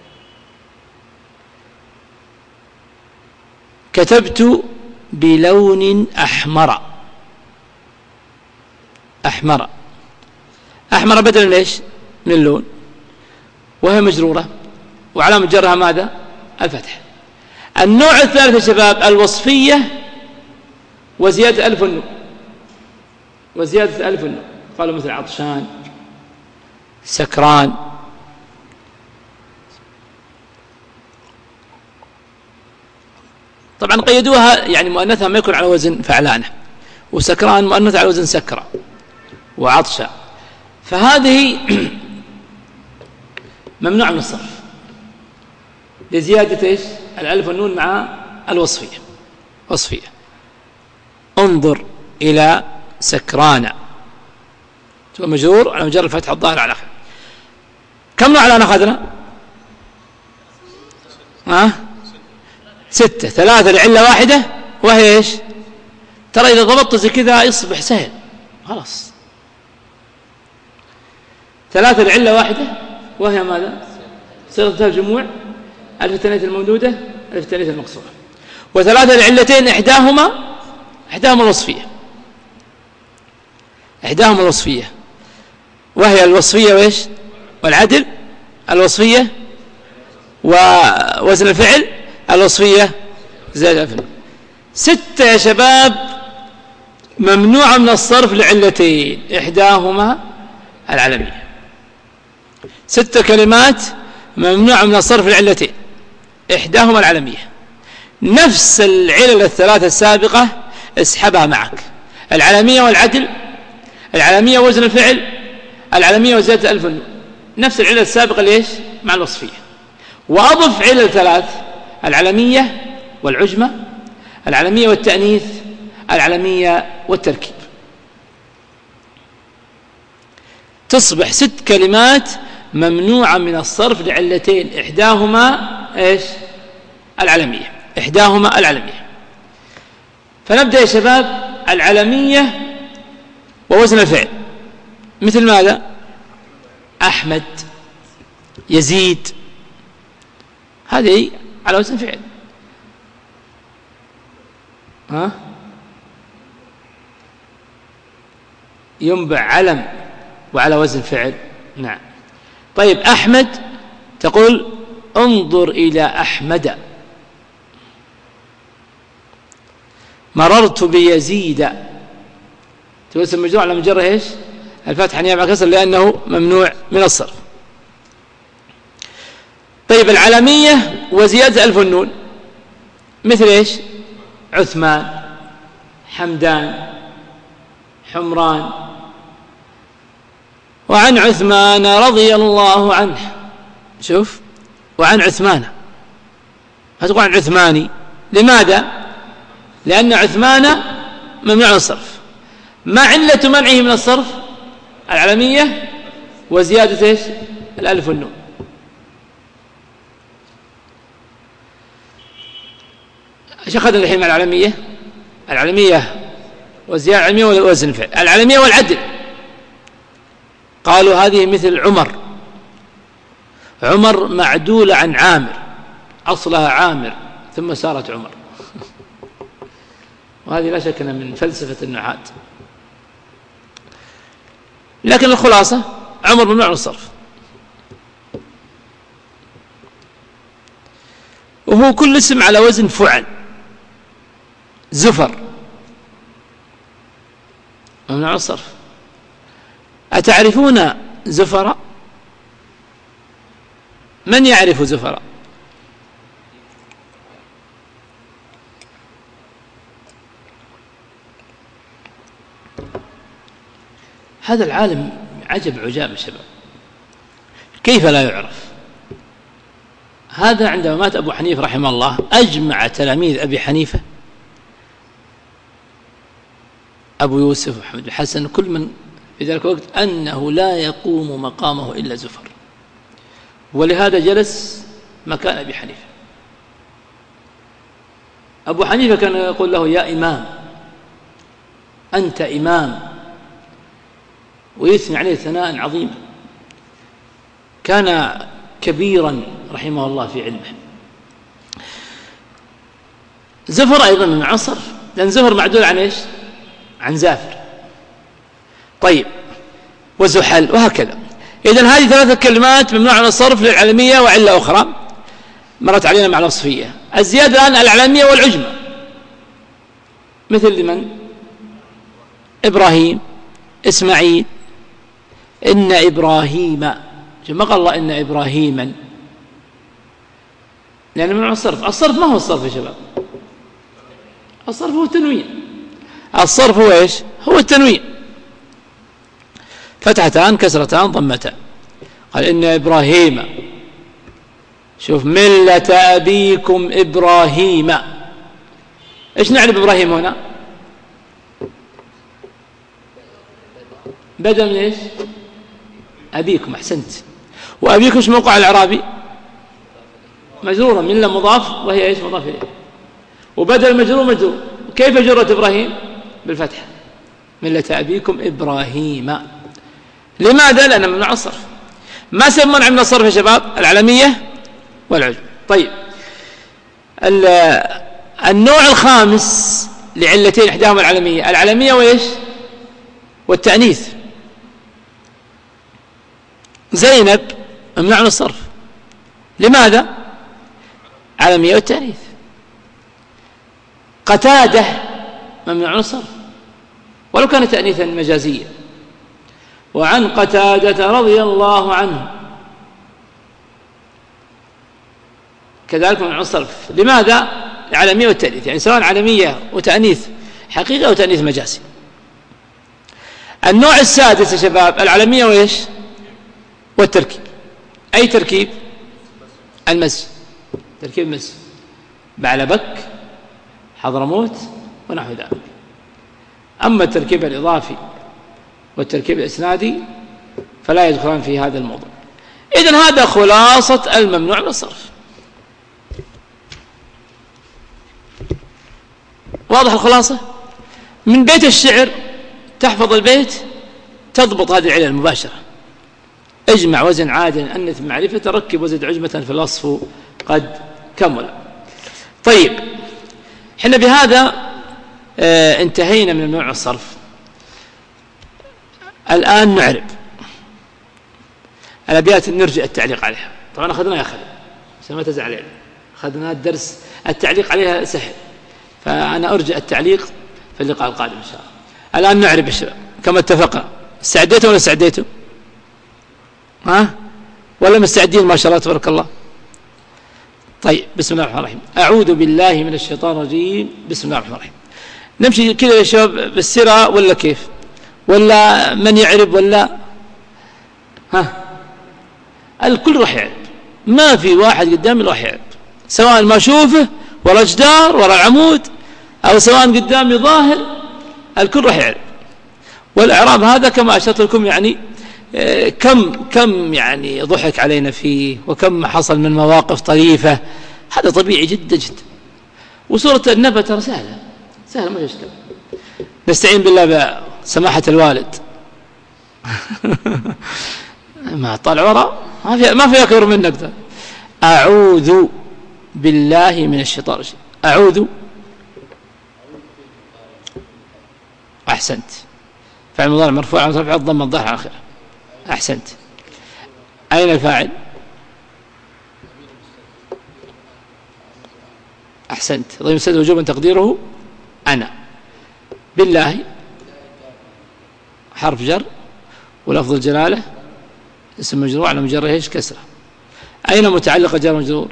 كتبت بلون أحمر. أحمر، أحمر بدل ليش؟ من اللون، وهي مجرورة وعلامة جرها ماذا؟ الفتح. النوع الثالث يا شباب الوصفية وزيادة ألف النون. وزيادة ألف النون قالوا مثل عطشان، سكران. طبعا قيدوها يعني مؤنثها ما يكون على وزن فعلانة، وسكران مؤنث على وزن سكرة، وعطشة. فهذه ممنوع من الصرف لزيادة ايش؟ الألف والنون مع الوصفية. وصفية. انظر إلى سكران، تبقى مجرور على مجرد الفتح الظاهر على آخر. كم نوع الآن أخذنا؟ 6 3 لعلة واحدة وهي إيش؟ ترى إذا ضبطت زي كذا يصبح سهل خلاص. 3 لعلة واحدة وهي ماذا؟ صيغة الجموع، ألف التانيث الممدودة، ألف التانيث المقصورة. و3 لعلتين إحداهما الوصفية، إحداهما الوصفية وهي الوصفية وإيش؟ والعدل، الوصفية ووزن الفعل، الوصفية زائد الفعل. 6 يا شباب ممنوعة من الصرف لعلتين إحداهما العلمية. 6 كلمات ممنوعة من الصرف لعلتين إحداهما العلمية. نفس العلل الثلاثة السابقة اسحبها معك: العلمية والعدل، العلمية وزن الفعل، العلمية وزيادة الألف والنون. نفس العلل السابقة ليش؟ مع الوصفية. وأضف علل 3: العلمية والعجمة، العلمية والتأنيث، العلمية والتركيب. تصبح 6 كلمات ممنوعة من الصرف لعلتين إحداهما إيش؟ العلمية، إحداهما العلمية. فنبدأ يا شباب. العلمية ووزن الفعل مثل ماذا؟ أحمد، يزيد، هذه على وزن فعل. ينبع علم وعلى وزن فعل. نعم. طيب أحمد تقول انظر إلى أحمد. مررت بيزيد تقول اسم مجرور على مجرد ايش؟ الفتحة نيابة عن كسر لأنه ممنوع من الصرف. طيب العلمية وزيادة ألف والنون مثل ايش؟ عثمان، حمدان، حمران. وعن عثمان رضي الله عنه. شوف، وعن عثمان، ما تقول عن عثماني. لماذا؟ لأن عثمان ممنوع من الصرف. ما علة منعه من الصرف؟ العلمية وزيادة ايش؟ الألف والنون. ايش أخذنا الحين مع العلمية؟ العلمية وزيادة العلمية ووزن الفعل. العلمية والعدل قالوا هذه مثل عمر. عمر معدولة عن عامر، أصلها عامر ثم صارت عمر. وهذه لا شك من فلسفة النحاة. لكن الخلاصة عمر ممنوع من الصرف. وهو كل اسم على وزن فعل. زفر ممنوع من الصرف. أتعرفون زفر؟ من يعرف زفر؟ هذا العالم عجب عجاب يا شباب، كيف لا يعرف؟ هذا عندما مات أبو حنيفة رحمه الله أجمع تلاميذ أبي حنيفة، أبو يوسف وحمد الحسن، كل من في ذلك الوقت، أنه لا يقوم مقامه إلا زفر. ولهذا جلس مكان أبي حنيفة. أبو حنيفة كان يقول له: يا إمام، أنت إمام، ويثني عليه ثناء عظيما. كان كبيرا رحمه الله في علمه. زفر أيضا من عصر، لأن زفر معدول عن إيش؟ عن زافر. طيب، وزحل، وهكذا. إذن هذه 3 كلمات ممنوع من الصرف للعلمية وعلة أخرى مرت علينا مع الوصفية. الزيادة الآن العلمية والعجمة مثل لمن؟ إبراهيم، إسماعيل. إن إبراهيم، ما قال الله إن إبراهيما، لأن ممنوع الصرف. الصرف ما هو الصرف يا شباب؟ الصرف هو التنوين. الصرف هو إيش؟ هو التنوين. فتحتان، كسرتان، ضمتان. قال إن إبراهيم، شوف، ملة أبيكم إبراهيم. إيش نعرف إبراهيم هنا؟ بدأ من إيش؟ أبيكم. أحسنت. وأبيكم إيش موقع الإعرابي؟ مجرورة، ملة مضاف، وهي إيش؟ مضاف إليه. وبدل مجرور مجرور. كيف جرت إبراهيم؟ بالفتحة، ملة أبيكم إبراهيم. لماذا؟ لأنه ممنوع الصرف. ما سبب منع من الصرف يا شباب؟ العلمية والعجم. طيب، النوع الخامس لعلتين، إحداهما العلمية وإيش؟ والتأنيث. زينب ممنوع من الصرف. لماذا؟ علمية والتأنيث. قتادة ممنوع من الصرف ولو كان تأنيثا مجازيا. وعن قتادة رضي الله عنه كذلك ممنوع من الصرف. لماذا؟ العلمية والتأنيث، يعني سواء علمية وتأنيث حقيقة أو تأنيث مجازي. النوع السادس يا شباب العلمية وإيش؟ والتركيب. أي تركيب؟ المس، تركيب مس، بعلبك، حضرموت، ونحو ذلك. أما التركيب الإضافي والتركيب الإسنادي فلا يدخلان في هذا الموضوع. إذن هذا خلاصة الممنوع من الصرف. واضح الخلاصة؟ من بيت الشعر تحفظ البيت تضبط هذه العلل المباشرة. اجمع وزن عادل أنث معرفة، ركب وزد عجمة في الوصف قد كمل. طيب، احنا بهذا انتهينا من ممنوع الصرف. الآن نعرب الأبيات، نرجع التعليق عليها. طبعا أخذنا يا خالد عشان ما تزعل علينا، أخذنا الدرس، التعليق عليها سهل، فأنا أرجع التعليق في اللقاء القادم إن شاء الله. الآن نعرب الشباب كما اتفقنا. استعديتوا ولا استعديتوا؟ ولا مستعدين؟ ما شاء الله تبارك الله. طيب، بسم الله الرحمن الرحيم. أعوذ بالله من الشيطان الرجيم. بسم الله الرحمن الرحيم. نمشي كذا يا شباب بالسرعة ولا كيف؟ ولا من يعرب ولا الكل راح يعرب، ما في واحد قدامي راح يعرب، سواء ما أشوفه ولا جدار ولا العمود أو سواء قدامي ظاهر، الكل راح يعرب. والإعراب هذا كما أشرت لكم يعني كم يعني ضحك علينا فيه، وكم حصل من مواقف طريفة. هذا طبيعي جدا جدا. وسورة النبأ ترى سهلة سهلة ما يشكل. نستعين بالله بسماحة الوالد. ما طالع وراء ما في أكبر منك ده. أعوذ بالله من الشيطان الرجيم. أعوذ، أحسنت، فعل مضارع مرفوع على رفع الضم الظاهر على آخره. أحسنت. أين الفاعل؟ أحسنت. ضمير مستتر وجوبا تقديره أنا. بالله حرف جر، ولفظ الجلالة اسم مجرور على مجره ايش؟ كسرة. أين متعلق جار مجرور؟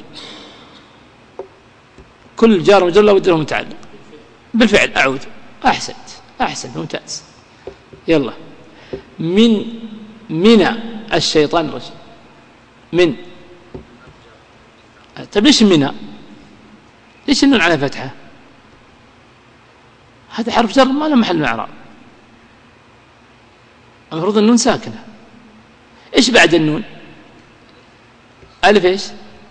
كل جار مجرور لا بد له متعلق بالفعل. أعوذ. أحسنت أحسنت، ممتاز. يلا. من الشيطان الرجيم. من. طيب ليش منها؟ ليش النون على فتحة؟ هذا حرف جر ما له محل من الإعراب، المفروض النون ساكنة. إيش بعد النون؟ ألف إيش؟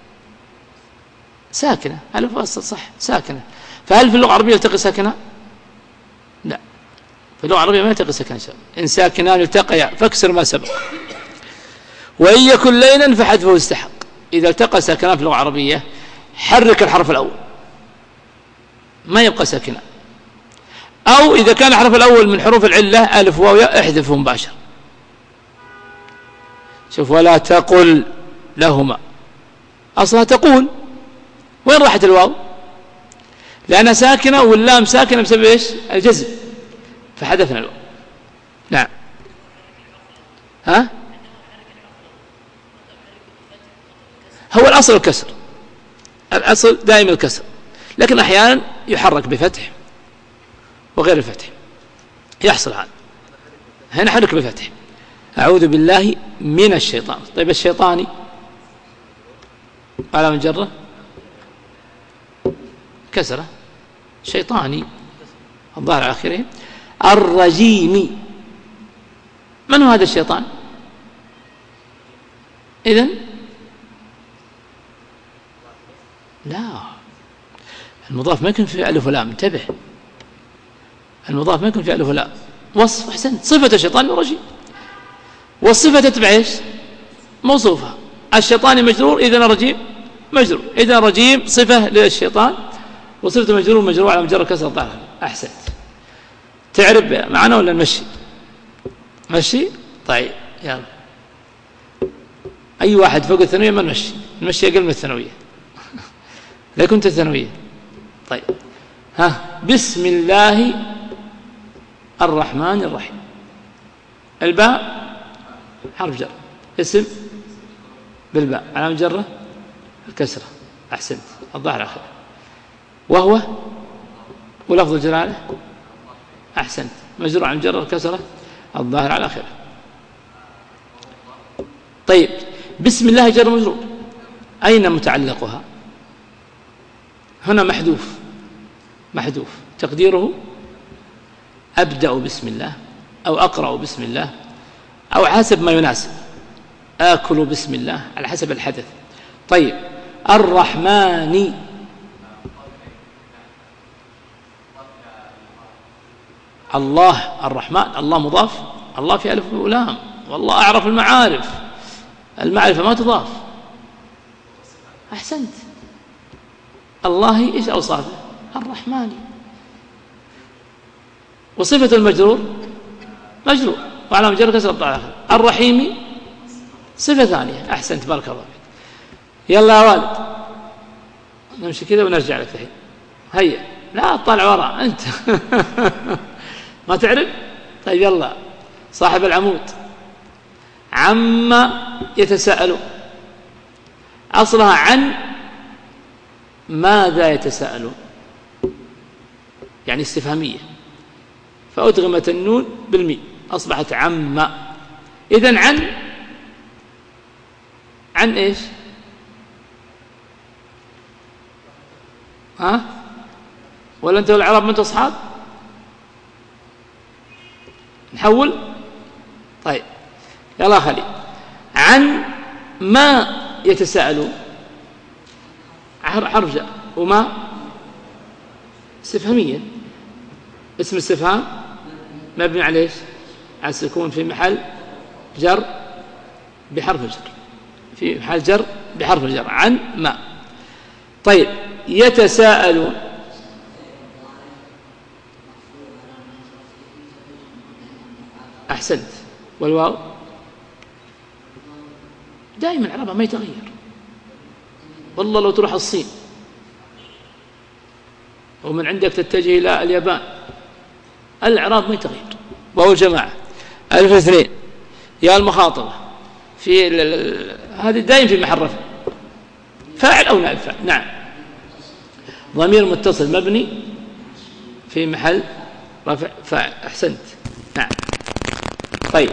ساكنة. ألف وسط صح ساكنة. فهل في اللغة العربية يلتقي ساكنة؟ لا، في اللغة العربية ما يلتقي ساكنة. إن ساكنان التقيا فاكسر ما سبق، وإن يكن لينا فحذفه استحق. إذا التقى ساكنان في اللغة العربية حرك الحرف الأول ما يبقى ساكنا، أو إذا كان الحرف الأول من حروف العلة ألف واو ياء احذفه مباشر. شوف، ولا تقل لهما، أصلا تقول، وين راحت الواو؟ لأنها ساكنة واللام ساكنة بسبب إيش؟ الجزم، فحذفنا الواو. نعم. هو الأصل الكسر، الأصل دائما الكسر، لكن أحيانا يحرك بفتح وغير الفتح، يحصل هذا. هنا حرك بفتح. أعوذ بالله من الشيطان. طيب الشيطاني على من جره كسرة، شيطاني الظاهر على آخره. الرجيم، من هو هذا الشيطان؟ إذن لا، المضاف ما يكون في ألف ولام، انتبه، المضاف ما يكون في ألف ولام، وصف. أحسنت، صفة الشيطان الرجيم، والصفة تتبع إيش؟ موصوفها. الشيطان مجرور، إذن الرجيم مجرور، إذن الرجيم صفة للشيطان، وصفة مجرور على مجرد كسر الظاهر. أحسنت. تعرف معنا ولا نمشي؟ مشي. طيب يلا، أي واحد فوق الثانوية ما نمشي أقل من الثانوية لا كنت الثانوية. طيب ها، بسم الله الرحمن الرحيم، الباء حرف جر، اسم بالباء على مجرة الكسرة. أحسنت، الظاهر آخر، وهو ولفظ الجلالة. أحسنت، مجرور على مجرة الكسرة، الظاهر على آخره. طيب بسم الله جر مجرور، أين متعلقها؟ هنا محذوف تقديره أبدأ بسم الله، أو أقرأ بسم الله، أو حسب ما يناسب، آكل بسم الله، على حسب الحدث. طيب الرحمن، الله الرحمن، الله مضاف، الله في ألف ولام، والله أعرف المعارف، المعرفة ما تضاف. أحسنت، الله إيش أوصافه؟ الرحمن. وصفة المجرور مجرور وعلى مجرور كسر الضاد. الرحيم صفة ثانية. أحسنت، بارك الله فيك. يلا يا والد نمشي كذا ونرجع لك الحين. هيا، لا تطلع وراء أنت ما تعرف؟ طيب يلا، صاحب العمود، عما يتساءلون، أصلها عن ماذا يتساءلون، يعني استفهامية، فأدغمت النون بالميم أصبحت عما. إذن عن إيش؟ ها؟ ولا أنت والعرب ما أنت أصحاب؟ نحول. طيب يلا خلي، عن ما يتساءلون حرف جر، وما استفهامية، اسم استفهام مبني على ايش؟ على السكون في محل جر بحرف الجر، في محل جر بحرف الجر، عن ما. طيب يتساءلون، أحسنت، والواو دائما العرب ما يتغير، والله لو تروح الصين ومن عندك تتجه إلى اليابان الإعراب ما يتغير. وهو جماعة ألف اثنين، يا المخاطبة في هذه دائما في محل رفع، فاعل أو نائب فاعل. نعم، ضمير متصل مبني في محل رفع فاعل. أحسنت، نعم. طيب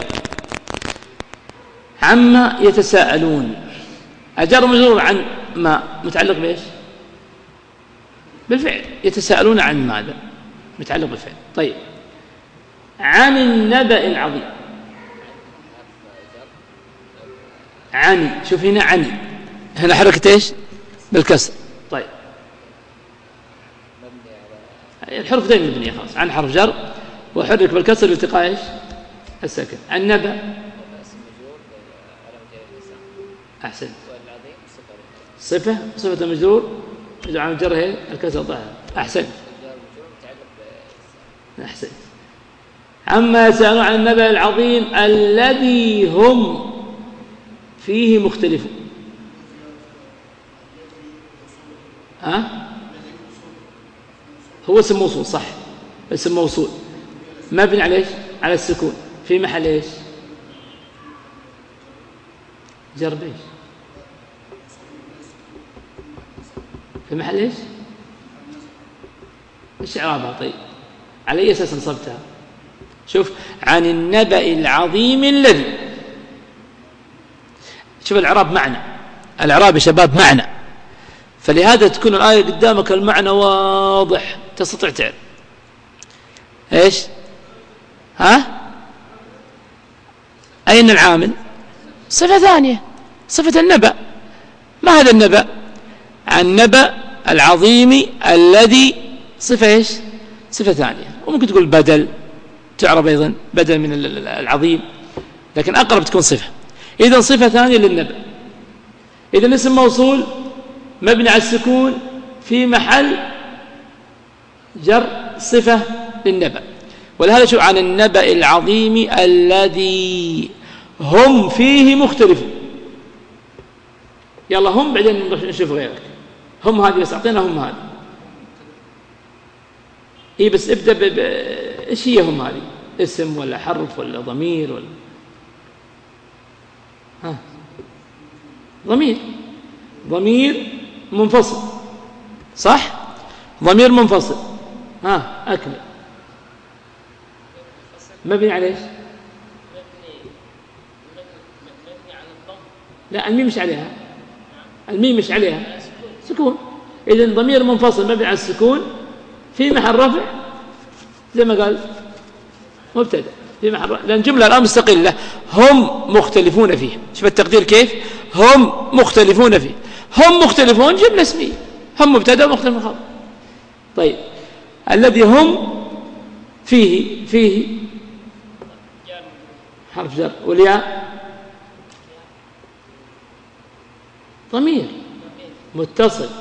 عما يتساءلون، الجر مجرور عن ما متعلق بإيش؟ بالفعل. يتساءلون عن ماذا؟ متعلق بالفعل. طيب عن النبأ العظيم، عني، شوف هنا عني، هنا حركة إيش؟ بالكسر. طيب الحرف دائما مبنية خلاص، عن حرف جر وحرك بالكسر لالتقاء إيش؟ الساكن. النبأ أحسن، صفة المجرور على مجره الكسر الظاهر. أحسن، أحسن. عما يسألون عن النبأ العظيم الذي هم فيه مختلفون. هو اسم موصول، صح، اسم موصول مبني على ايش؟ على السكون في محل ايش؟ جر ايش؟ في محل ايش؟ ايش اعرابها؟ طيب على اي اساس نصبتها؟ شوف، عن النبأ العظيم الذي، شوف الإعراب معنى، الإعراب يا شباب معنى، فلهذا تكون الآية قدامك المعنى واضح تستطيع تعرف ايش؟ أين العامل؟ صفة ثانية، صفة النبأ. ما هذا النبأ؟ النبأ العظيم الذي صفة إيش؟ صفة ثانية، وممكن تقول بدل، تعرب أيضا بدل من العظيم، لكن أقرب تكون صفة. إذن صفة ثانية للنبأ. إذن اسم موصول مبني على السكون في محل جر صفة للنبأ. ولهذا شو عن النبأ العظيم الذي هم فيه مختلفون. يلا هم، بعدين نشوف غيرك. هم هذه بس، أعطينا هم هذه. إيه بس ابدأ إيش هي هم هذه؟ اسم ولا حرف ولا ضمير ولا ضمير منفصل، صح؟ ضمير منفصل. أكمل. مبني على ايش؟ مبني على الضم. لا، الميم مش عليها، الميم مش عليها، سكون. إذن ضمير منفصل مبني على السكون في محل رفع، زي ما قال مبتدأ في محل رفع، لأن جملة الآن مستقلة. هم مختلفون فيه. شوف التقدير كيف؟ هم مختلفون فيه. هم مختلفون جملة اسمية، هم مبتدأ ومختلف خبر. طيب الذي هم فيه حرف جر، والياء ضمير متصل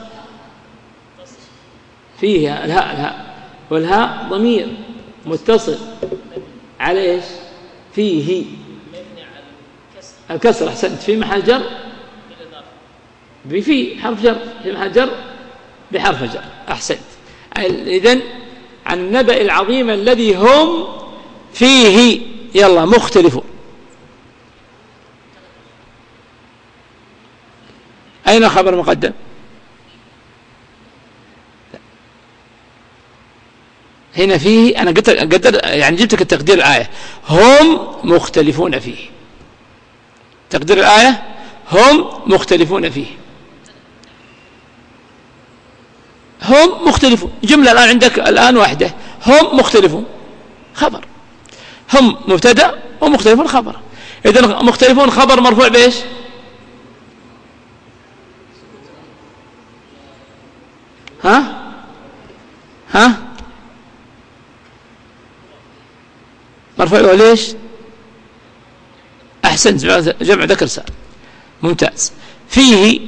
فيه، الهاء والهاء ضمير متصل على ايش؟ فيه الكسر. احسنت. في محل جر في حرف جر، في محل جر بحرف جر. احسنت. اذن عن النبأ العظيم الذي هم فيه يلا مختلفون. أين خبر مقدم؟ هنا فيه. أنا قدر يعني جبتك التقدير الآية هم مختلفون فيه. تقدير الآية هم مختلفون فيه. هم مختلفون جملة الآن عندك الآن واحدة. هم مختلفون خبر، هم مبتدأ ومختلفون خبر. إذن مختلفون خبر مرفوع بإيش؟ مرفوع ليش؟ أحسنت، جمع ذكر سالم، ممتاز. فيه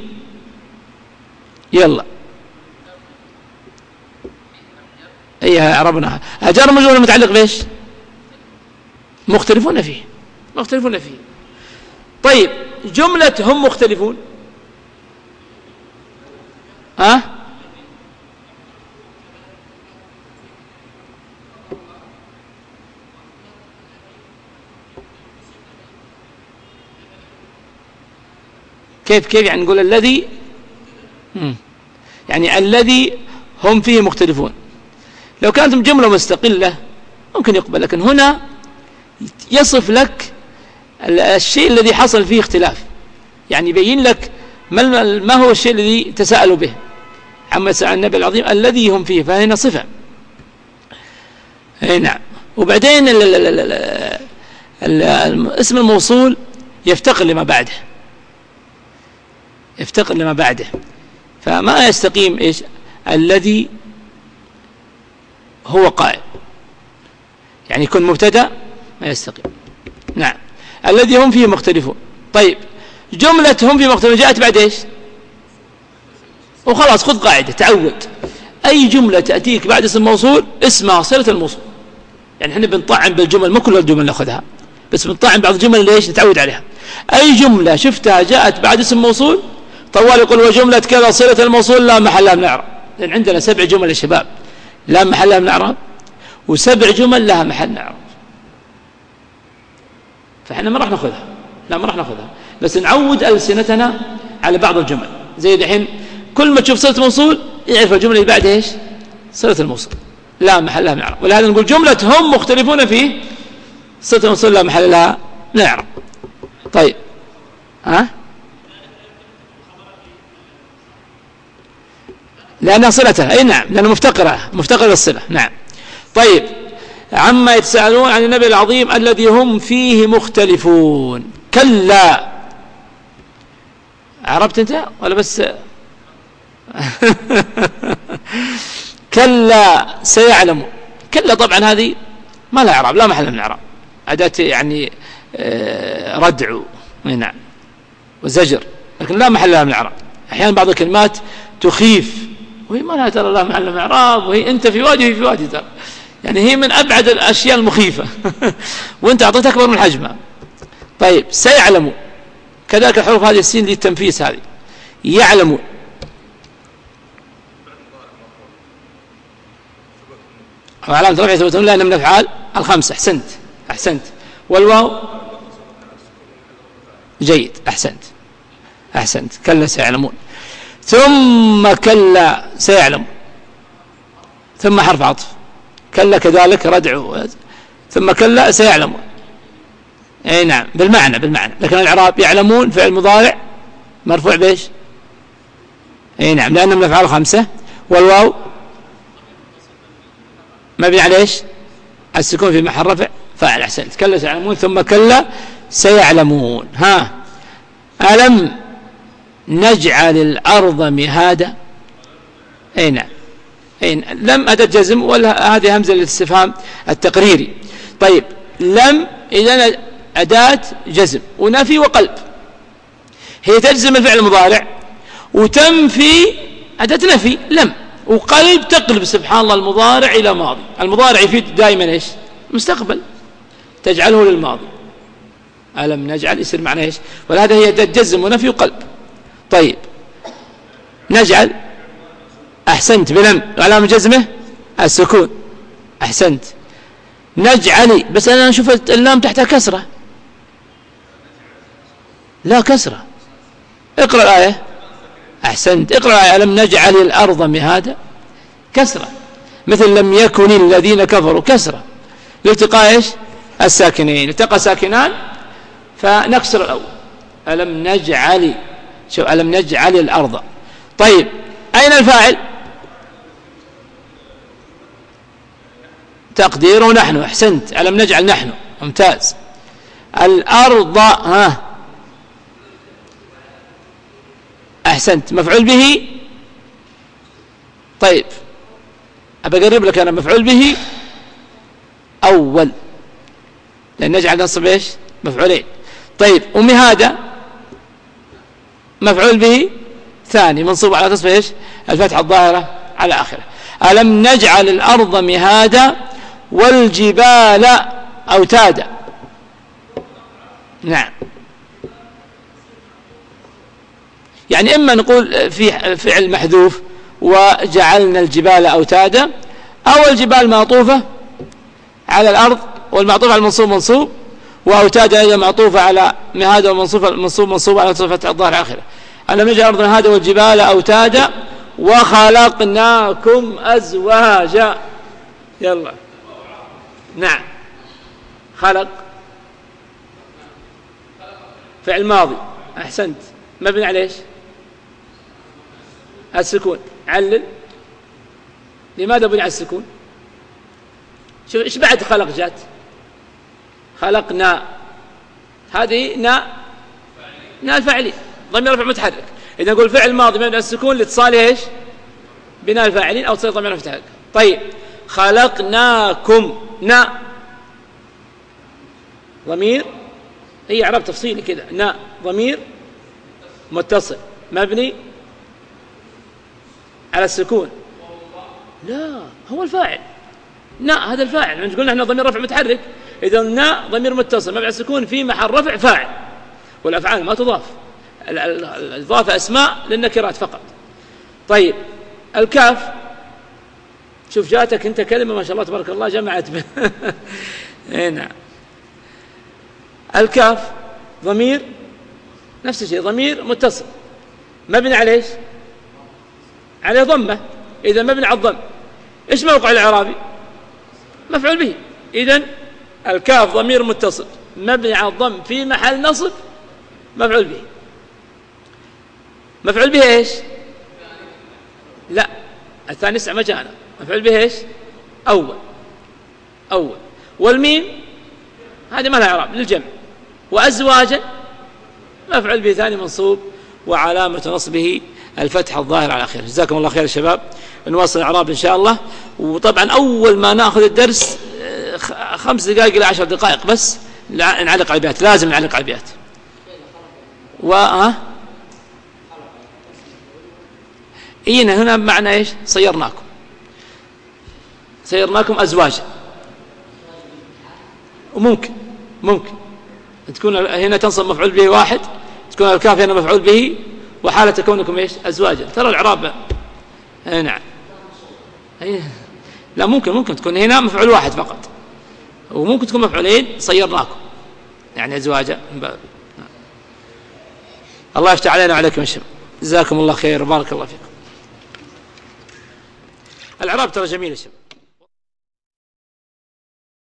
يلا أيها عربناها. جار مجرور متعلق بإيش؟ مختلفون فيه. مختلفون فيه. طيب جملة هم مختلفون كيف يعني نقول الذي يعني الذي هم فيه مختلفون. لو كانت جملة مستقلة ممكن يقبل، لكن هنا يصف لك الشيء الذي حصل فيه اختلاف، يعني يبين لك ما هو الشيء الذي تساءلوا به عما سأل النبي العظيم الذي هم فيه، فهنا صفة. نعم. وبعدين اسم الموصول يفتقر لما بعده، يفتقر لما بعده، فما يستقيم إيش؟ الذي هو قائم، يعني يكون مبتدأ ما يستقيم. نعم. الذي هم فيه مختلفون. طيب جملة هم فيه مختلفون جاءت بعد إيش؟ وخلاص خذ قاعدة تعود، أي جملة تأتيك بعد اسم موصول اسمها صلة الموصول. يعني احنا بنطعم بالجمل، ما كل الجمل نأخذها، بس بنطعم بعض الجمل ليش؟ نتعود عليها. أي جملة شفتها جاءت بعد اسم موصول طوال يقول وجملة كذا صلة الموصول لا محل لها من الإعراب، لأن عندنا 7 جمل يا شباب لا محل لها من الإعراب، و7 جمل لها محل من الإعراب، فإحنا ما راح نأخذها. لا ما راح نأخذها، بس نعود ألسنتنا على بعض الجمل. زي دحين كل ما تشوف صلة موصول يعرف الجملة اللي بعدها إيش؟ صلة الموصول لا محل لها من الإعراب. ولهذا نقول جملة هم مختلفون فيه صلة الموصول لا محل لها من الإعراب. طيب لأنها صلتها، أي نعم، لأنها مفتقرة للصلة. نعم. طيب عما يتساءلون عن النبي العظيم الذي هم فيه مختلفون. كلا، عرفت أنت ولا بس كلا سيعلم. كلا طبعا هذه ما لها إعراب، لا محل من الإعراب، أداة يعني ردع نعم وزجر، لكن لا محل لها من الإعراب. أحيانا بعض الكلمات تخيف وهي ما لها ترى لا محل من الإعراب، وهي أنت في وادي وهي في وادي ترى، يعني هي من أبعد الأشياء المخيفة وأنت أعطيت أكبر من حجمها. طيب سيعلم كذلك الحروف هذه السين للتنفيس، هذه يعلم وعلامة رفع ثبوت لا من الأفعال الخمسة. أحسنت. والواو جيد، أحسنت. كلا سيعلمون. ثم كلا سيعلم، ثم حرف عطف، كلا كذلك ردع، ثم كلا سيعلم. اي نعم بالمعنى، لكن الإعراب يعلمون فعل مضارع مرفوع بيش؟ اي نعم لأنه من الأفعال الخمسة. والواو مبني على ايش؟ السكون في محل رفع فاعل. أحسنت. كلا سيعلمون ثم كلا سيعلمون. ها ألم نجعل الأرض مهادا. اي نعم لم أداة جزم ولا هذه همزة للاستفهام التقريري. طيب لم إذن أداة جزم ونفي وقلب، هي تجزم الفعل المضارع وتنفي أداة نفي لم، وقلب تقلب سبحان الله المضارع إلى ماضي. المضارع يفيد دائما إيش؟ مستقبل، تجعله للماضي. ألم نجعل يصير معنى إيش؟ ولهذا هي أداة جزم ونفي وقلب. طيب نجعل أحسنت بلم، علامة جزمه السكون. أحسنت. نجعلي، بس أنا نشوف اللام تحتها كسرة، لا كسرة. اقرأ الآية. أحسنت. اقرأ الآية. ألم نجعل الأرض مهادا، كسرة، مثل لم يكن الذين كفروا، كسرة لالتقاء ايش؟ الساكنين، التقى ساكنان فنكسر الأول. ألم نجعل، شوف ألم نجعل الأرض. طيب أين الفاعل؟ تقديره نحن. أحسنت. ألم نجعل نحن، ممتاز. الأرض ها أحسنت مفعول به. طيب أبى أقرب لك أنا مفعول به أول، لأن نجعل نصب إيش؟ مفعولين. طيب ومهادا مفعول به ثاني منصوب على تصف إيش؟ الفتحة الظاهرة على آخره. ألم نجعل الأرض مهادا والجبال أوتادا. نعم يعني إما نقول في فعل محذوف وجعلنا الجبال أوتادا، أو الجبال معطوفة على الأرض والمعطوف على المنصوب منصوب، وأوتادا أيضا معطوفة على مهادا ومنصوب على فتحة الظاهر على آخره. ألم نجعل الأرض مهادا والجبال أوتادا وخلقناكم أزواجا. يلا نعم. خلق فعل ماضي. أحسنت. مبني على ايش؟ السكون. علل لماذا بني على السكون؟ شوف ايش بعد خلق جات؟ خلقنا، هذه نا الفاعلين، ضمير رفع متحرك. إذا نقول فعل ماضي مبني على السكون لاتصاله ايش؟ بناء الفاعلين أو تصير ضمير متحرك. طيب خلقناكم، نا ضمير، هي إعراب تفصيلي كذا، نا ضمير متصل مبني على السكون. لا هو الفاعل، نا هذا الفاعل. من قلنا احنا ضمير رفع متحرك، إذا نا ضمير متصل مبني على السكون في محل رفع فاعل، والأفعال ما تضاف، الإضافة أسماء للنكرات فقط. طيب الكاف، شوف جاتك أنت كلمة ما شاء الله تبارك الله جمعت نعم. الكاف ضمير نفس الشيء، ضمير متصل مبني على ايش؟ على ضمه. اذا مبني على الضم، ايش موقع الاعرابي؟ مفعول به. اذا الكاف ضمير متصل مبني على الضم في محل نصب مفعول به. مفعول به ايش؟ لا الثاني اسم مكانه. مفعول به ايش؟ اول. والميم هذه ما لها اعراب للجمع. وازواجا مفعول به ثاني منصوب وعلامة نصبه الفتحة الظاهرة على آخره. جزاكم الله خير يا شباب. نواصل الإعراب إن شاء الله. وطبعا أول ما نأخذ الدرس 5 دقائق إلى 10 دقائق بس نعلق على الأبيات، لازم نعلق على الأبيات. هنا معنى إيش؟ صيرناكم أزواجا. وممكن تكون هنا تنصب مفعول به واحد، تكون الكاف هنا مفعول به، وحالة كونكم إيش؟ أزواجا. ترى الإعراب نعم. لا ممكن تكون هنا مفعول واحد فقط، وممكن تكون مفعولين صيرناكم يعني أزواجا. الله يفتح علينا وعليكم الشر. جزاكم الله خير وبارك الله فيكم. الإعراب ترى جميل يا شباب.